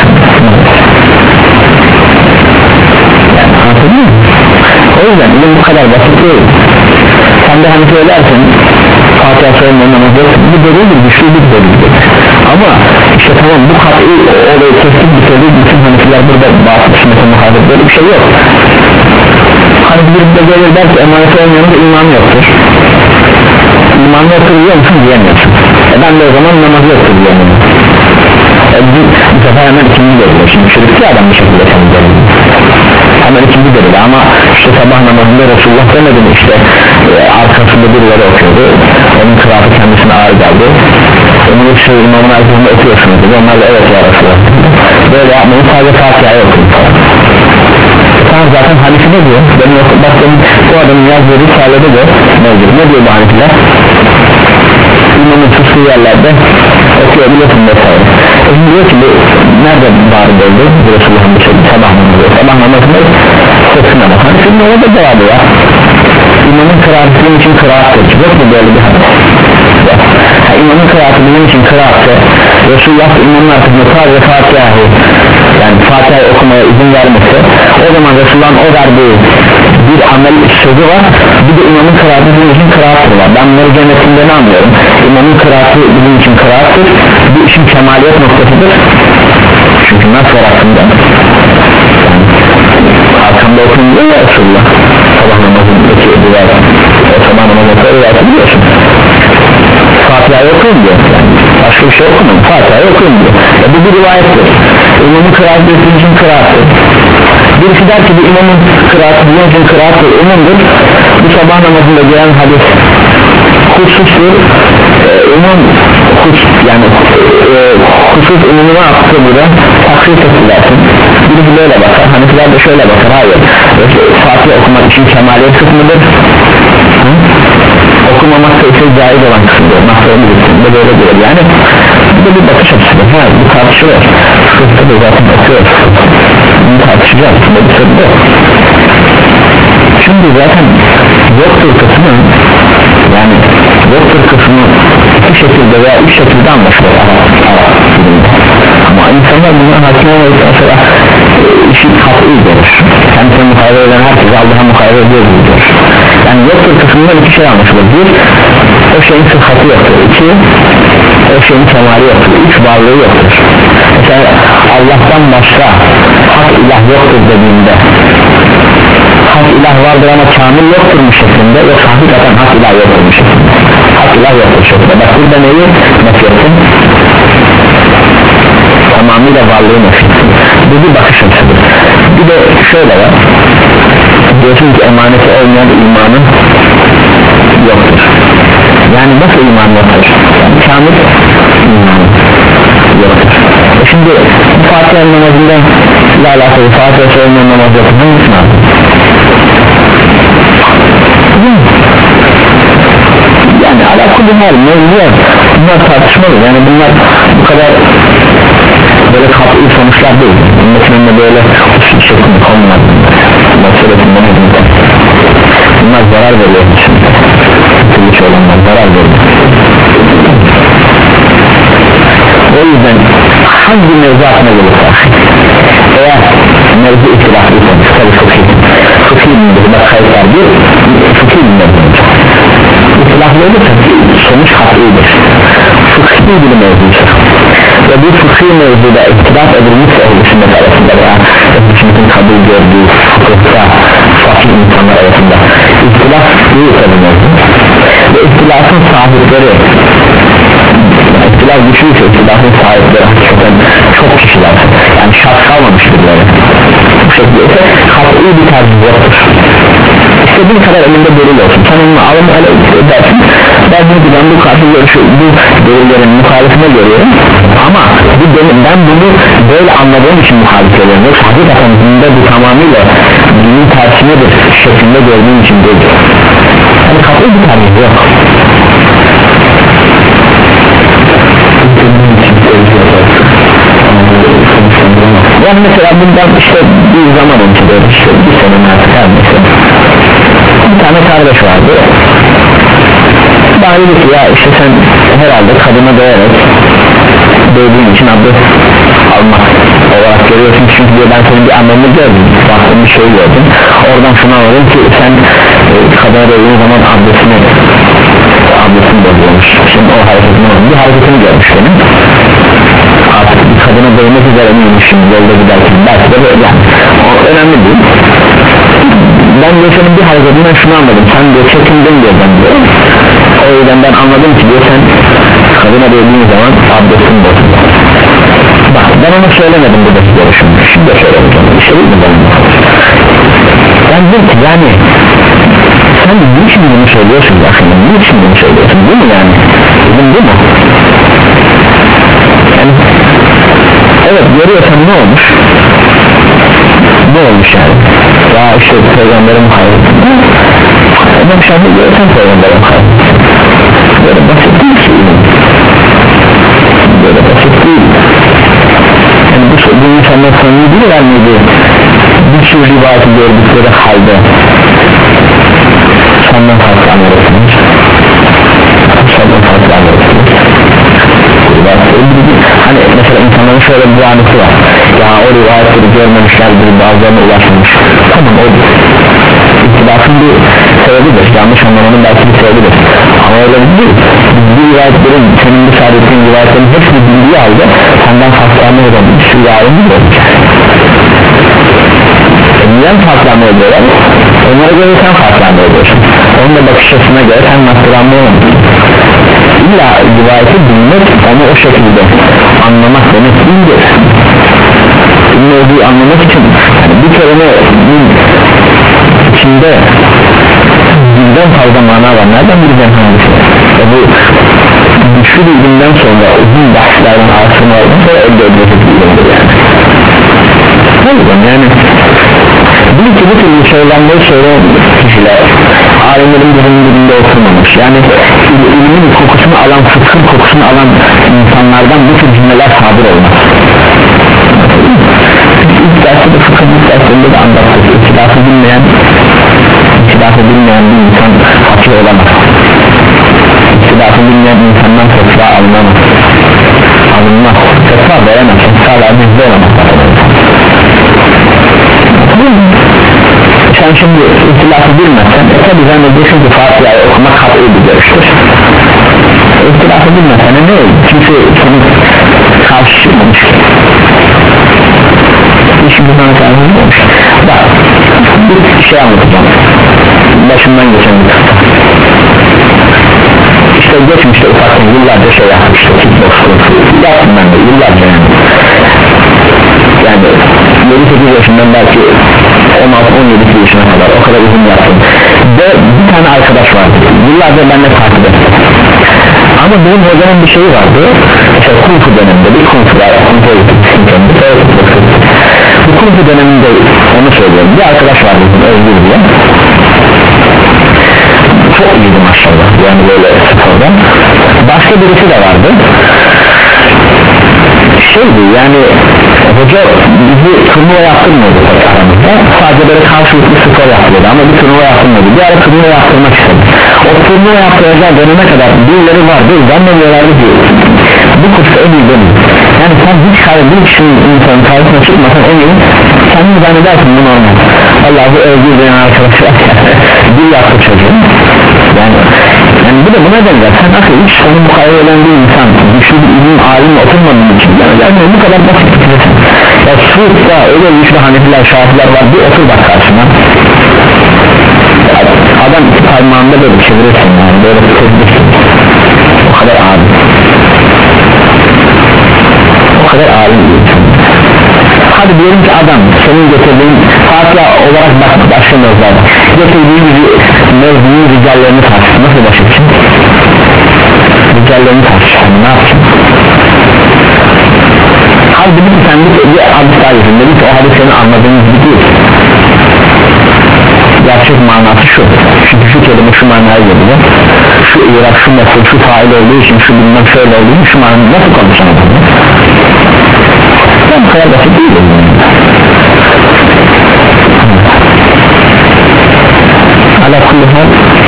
yani anladın mı? O yüzden ilim bu kadar basit değil. Sen de hani söylersin Fatiha söylemenin namazı yok, bu delildir, güçlü bir delildir, ama işte tamam bu kat'i orayı kestik bir delil, bütün Hanefiler burada bazı sünnete muhalif, böyle bir şey yok. Hani bir de gelir der ki emaneti olmayanın da imanı yoktur, imanı yoktur diyor musun diyemiyorsun, e ben de o zaman namazı yoktur diyemiyorum. E bu, bu sefer hemen ikinci delil, şimdi çürüktü adam bir şekilde seni delil, hemen ikinci delil, ama işte sabah namazında Resulullah demedi mi işte e, arkasında birileri okuyordu, onun kıraatı kendisine ağır geldi, onu işte imamın arkasında okuyorsunuz dedi, onlar da evet ya Resulullah, böyle yapmayın, sadece Fatiha'yı okuyun falan. Tamam, zaten hadisi ne diyor? Benim bak benim bu adamın yazdığı risalede de mevcut, ne diyor bu hadisler? İmamın tuttuğu yerlerde okuyabiliyorsun vesaire. E şimdi diyor ki bu nerede bari oldu? Bu Resulullah'ın bir şey, sabah namazı, sabah namazında sesine bak. Hani şimdi orada cevabı var, İmamın kıraatı benim için kıraattır, yok mu böyle bir hadis? Ha, imamın kıraatı benim için kıraattır, Resulullah da imamın arkasında sadece Fatiha'yı, yani Fatiha'yı okumaya izin vermesi, o zaman Resulullah'ın o verdiği bir amel sözü var, bir de imamın kıraatı bizim için kıraattır var. Ben bunları cennetinde ne anlıyorum? İmamın kıraatı bizim için kıraattır, bu işin kemaliyet noktasıdır, çünkü nasıl var hakkında? Arkamda okunmuyor ya Resulullah, sabah namazındaki rivayet, o sabah namazındaki rivayeti biliyorsun, Fatiha'yı okuyun diyor, yani başka bir şey okumayın, Fatiha'yı okuyun diyor, e bu bir rivayettir, imamın kıraatı bizim için kıraattır. Birisi der ki bu imamın kıraatı bizim için kıraattır, umumdur, bu sabah namazında gelen hadis husustur, e, umum husus, yani e, husus umumuna attı burada, taksit ettilersin. Birisi böyle bakar, Hanefiler de şöyle bakar, hayır, Fatiha okumak için kemaliyet kısmıdır, hı? Okumamakta ise caiz olan kısmıdır, mahsulü kısmında böyle diyor, yani bu da bir bakış açısıdır, ha, bu tartışılır, fıkıhta da zaten okuyoruz, bunu tartışacağız, bu bir sırrı yok. Şimdi zaten yoktur kısmı, yani yoktur kısmı iki şekilde veya üç şekilde anlaşılır ama insanlar bundan hakim olmadıktan sonra işi kat'i görür, kendisine mukayyet eden herkese Allah'a mukayyet ediyor diyor. Yani yoktur kısmından iki şey anlaşılır, bir o şeyin sıhhatı yoktur, iki o şeyin kemali yoktur, üç varlığı yoktur. Mesela Allah'tan başka hak ilah yoktur dediğinde hak ilah vardır ama kamil yoktur mu şeklinde, yoksa hakikaten hak ilah yoktur mu şeklinde, hak ilah yoktur şeklinde. Bak burada neyi nefrettin? Tamamıyla varlığı nefrettin. Bu bir bakış açısıdır. Bir de şöyle var, diyorsun ki emaneti olmayan imanın yoktur. Yani nasıl iman yoktur? Yani kamil iman yoktur. E şimdi bu Fatiha'nın namazından ile alakalı Fatiha söylemeyen namaz yoktur, hangisini aldın? Yani alakalı hal, mevzular, bunlar tartışmalı, yani bunlar bu kadar böyle kat'i sonuçlar değil, bunun böyle usul şeklinde konular, bunlar zarar veriyor, türlü olanlar zarar veriyor. O yüzden hangi mevzu hakkında gelirse, eğer mevzu ihtilaflıysa, tabi fıkhi fıkhi bilmiyor, bak kayıtlar bir fıkhi bilmiyor, ihtilaflı olursa sonuç hakkıdır, fıkhi bir mevzuysa ve bu fıkhi mevzuda ihtilaf edilmişse ehl-i sünnet arasında veya ehl-i sünnetin kabul gördüğü fıkıhta fakir insanlar arasında ihtilaf değilse bu mevzu ve ihtilafın sahipleri, ihtilaf güçlüyse ihtilafın sahipleri hakikaten çok kişiler, yani şart kalmamış birileri, bu şekilde ise kat'i bir tercih yoktur. İstediğin kadar elinde delil olsun, sen onu alın öyle dersin, dersin ki ben bu karşı görüşü, bu delillerin muhalefine görüyorum ama bu delil, ben bunu böyle anladığım için muhalif ediyorum, yoksa hakikaten bunda bu tamamıyla dinin tersinedir şeklinde gördüğüm için değil, yani kat'i bir tercih yok. Yani mesela bundan işte bir zaman önce böyle işte bir sene artık her neyse bir tane kardeş vardı, bana dedi ki ya işte sen herhalde kadına değerek dövdüğün için abdest almak olarak görüyorsun, çünkü diyor ben senin bir anlamını gördüm, baktım bir şey gördüm, oradan şunu anladım ki sen e, kadına dövdüğün zaman abdestini abdestini bozuyormuş, şimdi o hareketini oldu, bir hareketini görmüş benim, artık bir kadına dövmek üzere miymiş şimdi yolda giderken, belki de böyle, yani o önemli değil. Ben de senin bir hareketinden şunu anladım, sen diyor çekindin diyor ben diyor, o yüzden ben anladım ki diyor sen kadına dövdüğün zaman abdestin bozuldu. Bak ben ona söylemedim bu da görüşüm, şimdi de söylemeyeceğim, bir şey değil mi benim? Ben dedim ki yani sen niçin bunu söylüyorsun aslında, niçin bunu söylüyorsun, değil mi yani? Dedim değil mi? Yani evet görüyorsan ne olmuş? Ne olmuş yani? Ya işte peygamberin hayır, ama şu anda görürsen peygamberin hayır, böyle basit değil ki, böyle basit değil. Yani bu, bu insanlar samimi değiller miydi? Bir sürü rivayeti gördükleri halde senden farklı anlarsınız, senden farklı anlarsınız. Hani mesela insanların şöyle bir anısı var, ya o rivayetleri görmemişlerdir, bazılarına ulaşmış, tamam o ihtilafın bir sebebidir, yanlış anlamanın belki bir sebebidir, ama öyle değil, bu rivayetlerin, senin bu saadettiğin rivayetlerin hepsini bildiği halde senden farklı anlayacağım, bir sürü yarın değil mi? Niye farklı anlayacağlar? Onlara göre sen farklı anlayacağsın, onun da bakış açısına göre sen nasıl anlayamazsın. İlla rivayeti bilmek, onu o şekilde anlamak demek değildir. Mevzuyu anlamak için yani bir kelimenin içinde birden fazla mana var, nereden birden hangisi? E bu güçlü bir ilimden sonra uzun bahslerden araştırmalardan sonra elde edilecek bir ilimdir yani. Ne yüzden yani bil ki bu türlü söylenmeyi söyleyen kişiler alimlerin birinin birinde oturmamış, yani ilimin kokusunu alan, fıkhın kokusunu alan insanlardan bu tür cümleler sadır olmaz. İlk derste de fıkhın ilk dersinde de anlattık, ihtilafı bilmeyen ihtilafı bilmeyen bir insan fakir olamaz, ihtilafı bilmeyen insandan fetva alınamaz, alınmaz, fetva veremez, fetva vermezde olamaz. Sen şimdi ihtilafı bilmezsen e tabi zannediyorsun ki Fatiha'yı okumak kat'i bir görüştür. İhtilafı bilmezsen ne olur? Kimse senin karşı çıkmamış ki, hiç bundan karşı çıkmamış. Bak bir şey anlatacağım, başımdan geçen bir kısa. İşte geçmişte ufakken yıllarca şey yapmıştı, kickboxing yaptım ben de yıllarca yani. Yani yedi sekiz yaşından belki on altı on yedi yaşına kadar o kadar uzun yaptım ve bir tane arkadaş vardı, yıllardır benimle takip etti, ama benim hocamın bir şeyi vardı, işte Kunfu döneminde bir Kunfu var, Kunfu bu Kunfu döneminde onu söylüyorum, bir arkadaş vardı Özgür diye, çok iyiydi maşallah, yani böyle spordan. Başka birisi de vardı, şeydi yani hoca bizi turnuva yaptırmıyordu aramızda, sadece böyle karşılıklı spor yapıyordu ama bir turnuva yaptırmıyordu, bir ara turnuva yaptırmak istedi. o turnuva yaptıracağı döneme kadar birileri vardı, zannediyorlardı ki bu kursta en iyi benim. Yani sen hiç karşı bir kişinin insanın karşısına çıkmasan en iyi kendini zannedersin, bu normal. Allah'ı öldürdüğün arkadaşlar bir yaptı çocuğun yani, yani bu da buna benzer. Sen nasıl hiç sonu mukayele eden bir insan, güçlü bir ilim alimle oturmadığın için yani, yani bu kadar basit bitirirsin. Ya Suud'da öyle güçlü Hanefiler, Şafiler var, bir otur bak karşına, adam parmağında böyle çevirirsin yani, böyle tuturursun, o kadar alim, o kadar alim bir insan. Hadi diyelim ki adam senin getirdiğin Fatiha olarak bak, başka mevzularda getirdiğin mevzunun ricallerini tartışsın, nasıl başlasın? Ricallerini tartışsın, ne yapsın? Hadi bir sen bir hadis daha yazın, dedi ki o hadis senin anladığın gibi değil, gerçek manası şu, çünkü şu kelime şu manaya geliyor, şu irak, şu mesut, şu fail olduğu için, şu bilmem şöyle olduğu için, şu manayı nasıl konuşan adam? Bu kadar basit değil mi? Ala kulli hal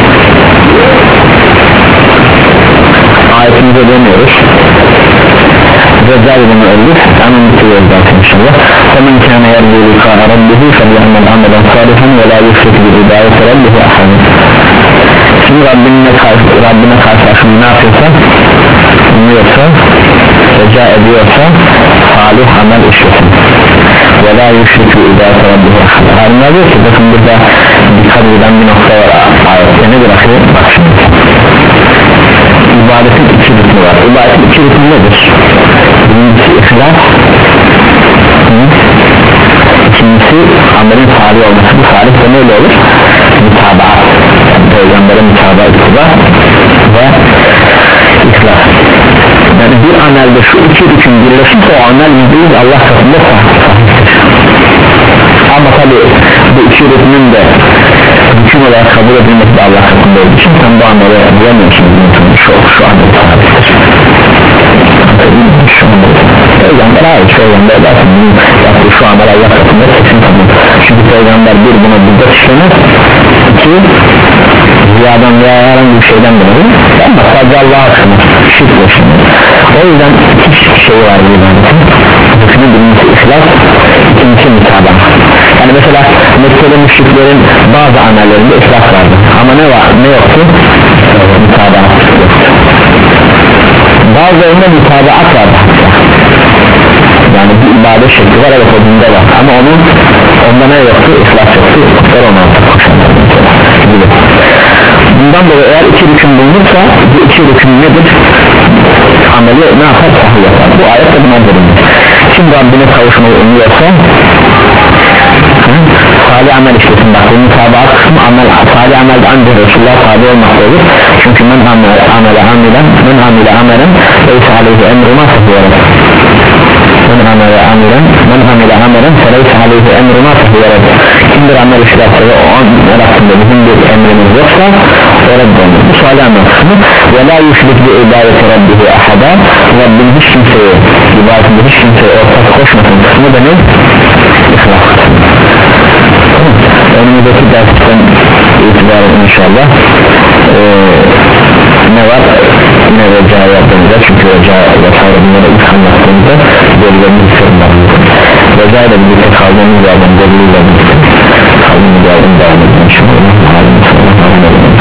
ayetimize dönüyoruz. Recai bunu öldür, hemen bitiriyoruz zaten inşallah. وَمَنْ كَانَ يَرْجُو لِقَاءَ رَبِّهِ فَلْيَعْمَلْ عَمَلًا صَالِحًا وَلَا يُشْرِكْ بِعِبَادَةِ رَبِّهِ أَحَدًا. Şimdi Rabbine karşı, Rabbine karşı ne yapıyorsa, umuyorsa, reca ediyorsa salih amel işlesin. وَلَا يُشْرِكْ بِعِبَادَةِ رَبِّهِ أَحَدًا. Halimler diyor ki bakın burada dikkat edilen bir nokta var ayette, ne bırakıyor? Bak şimdi, ibadetin iki rükmü var. İbadetin iki rükmü nedir? Birincisi ihlas, ikincisi amelin salih olması. Bu salih de neyle olur? Mutabaat, yani Peygamber'e mutabaat ve ihlas. Yani bir amelde şu iki rüküm birleşirse o amel yüzde yüz Allah katında sahiptir. Ama tabi bu iki rükmün de rüküm olarak kabul edilmesi de Allah katında olduğu için sen bu amele bulamıyorsun, şu, şu amel sahiptir. Peygamber hayır, Peygamber dersin yaptığı şu amel Allah katında kesin kabul. Çünkü Peygamber bir buna bidat işlemez, iki ziyadan veya herhangi bir şeyden dolayı ama sadece Allah'a kılmaz, şirk yaşamaz. O yüzden iki şey var burada. Hükmü birincisi ihlas, ikincisi müsaade. Yani mesela Mekke'de müşriklerin bazı amellerinde ihlas vardı ama ne var, ne yoktu? Müsaade yoktu. Bazılarında mütabaat vardı hatta, yani bir ibadet şekli var, evet o dinde var ama onun onda ne yoktu? İhlas yoktu, o ona koşanlar gibi. Bundan dolayı eğer iki rüküm bulunursa bu iki rüküm nedir? Ameli ne yapar? Sahih yapar. Bu ayet de buna verildi. Kim Rabbine kavuşmayı umuyorsa salih amel işlesin. Bak bu mutabaat kısmı amel, salih amel de ancak Resulullah tabi olmakta olur. Çünkü men amele amele amilen men amele amelen leysa aleyhi emruna fehiyerek men amele amilen men amele amelen leysa aleyhi emruna fehiyerek kimdir amel işlerse ve o amel hakkında bizim bir emrimiz yoksa o reddolur. Bu salih amel kısmı ve la yüşrik bi ibadeti rabbihi ahada, Rabbin hiç kimseye ibadetinde hiç kimseye ortak koşmasın kısmı da ne? İhlas kısmı. Önümüzdeki dersten itibaren inşallah ee, ne var? Ne reca yaptığımızda, çünkü reca vesaire bunları ilk anlattığımızda bölülerini sorunlar. Reca ile birlikte kaldığımız yerden bölüyle birlikte kaldığımız yerden devam edelim. İnşallah.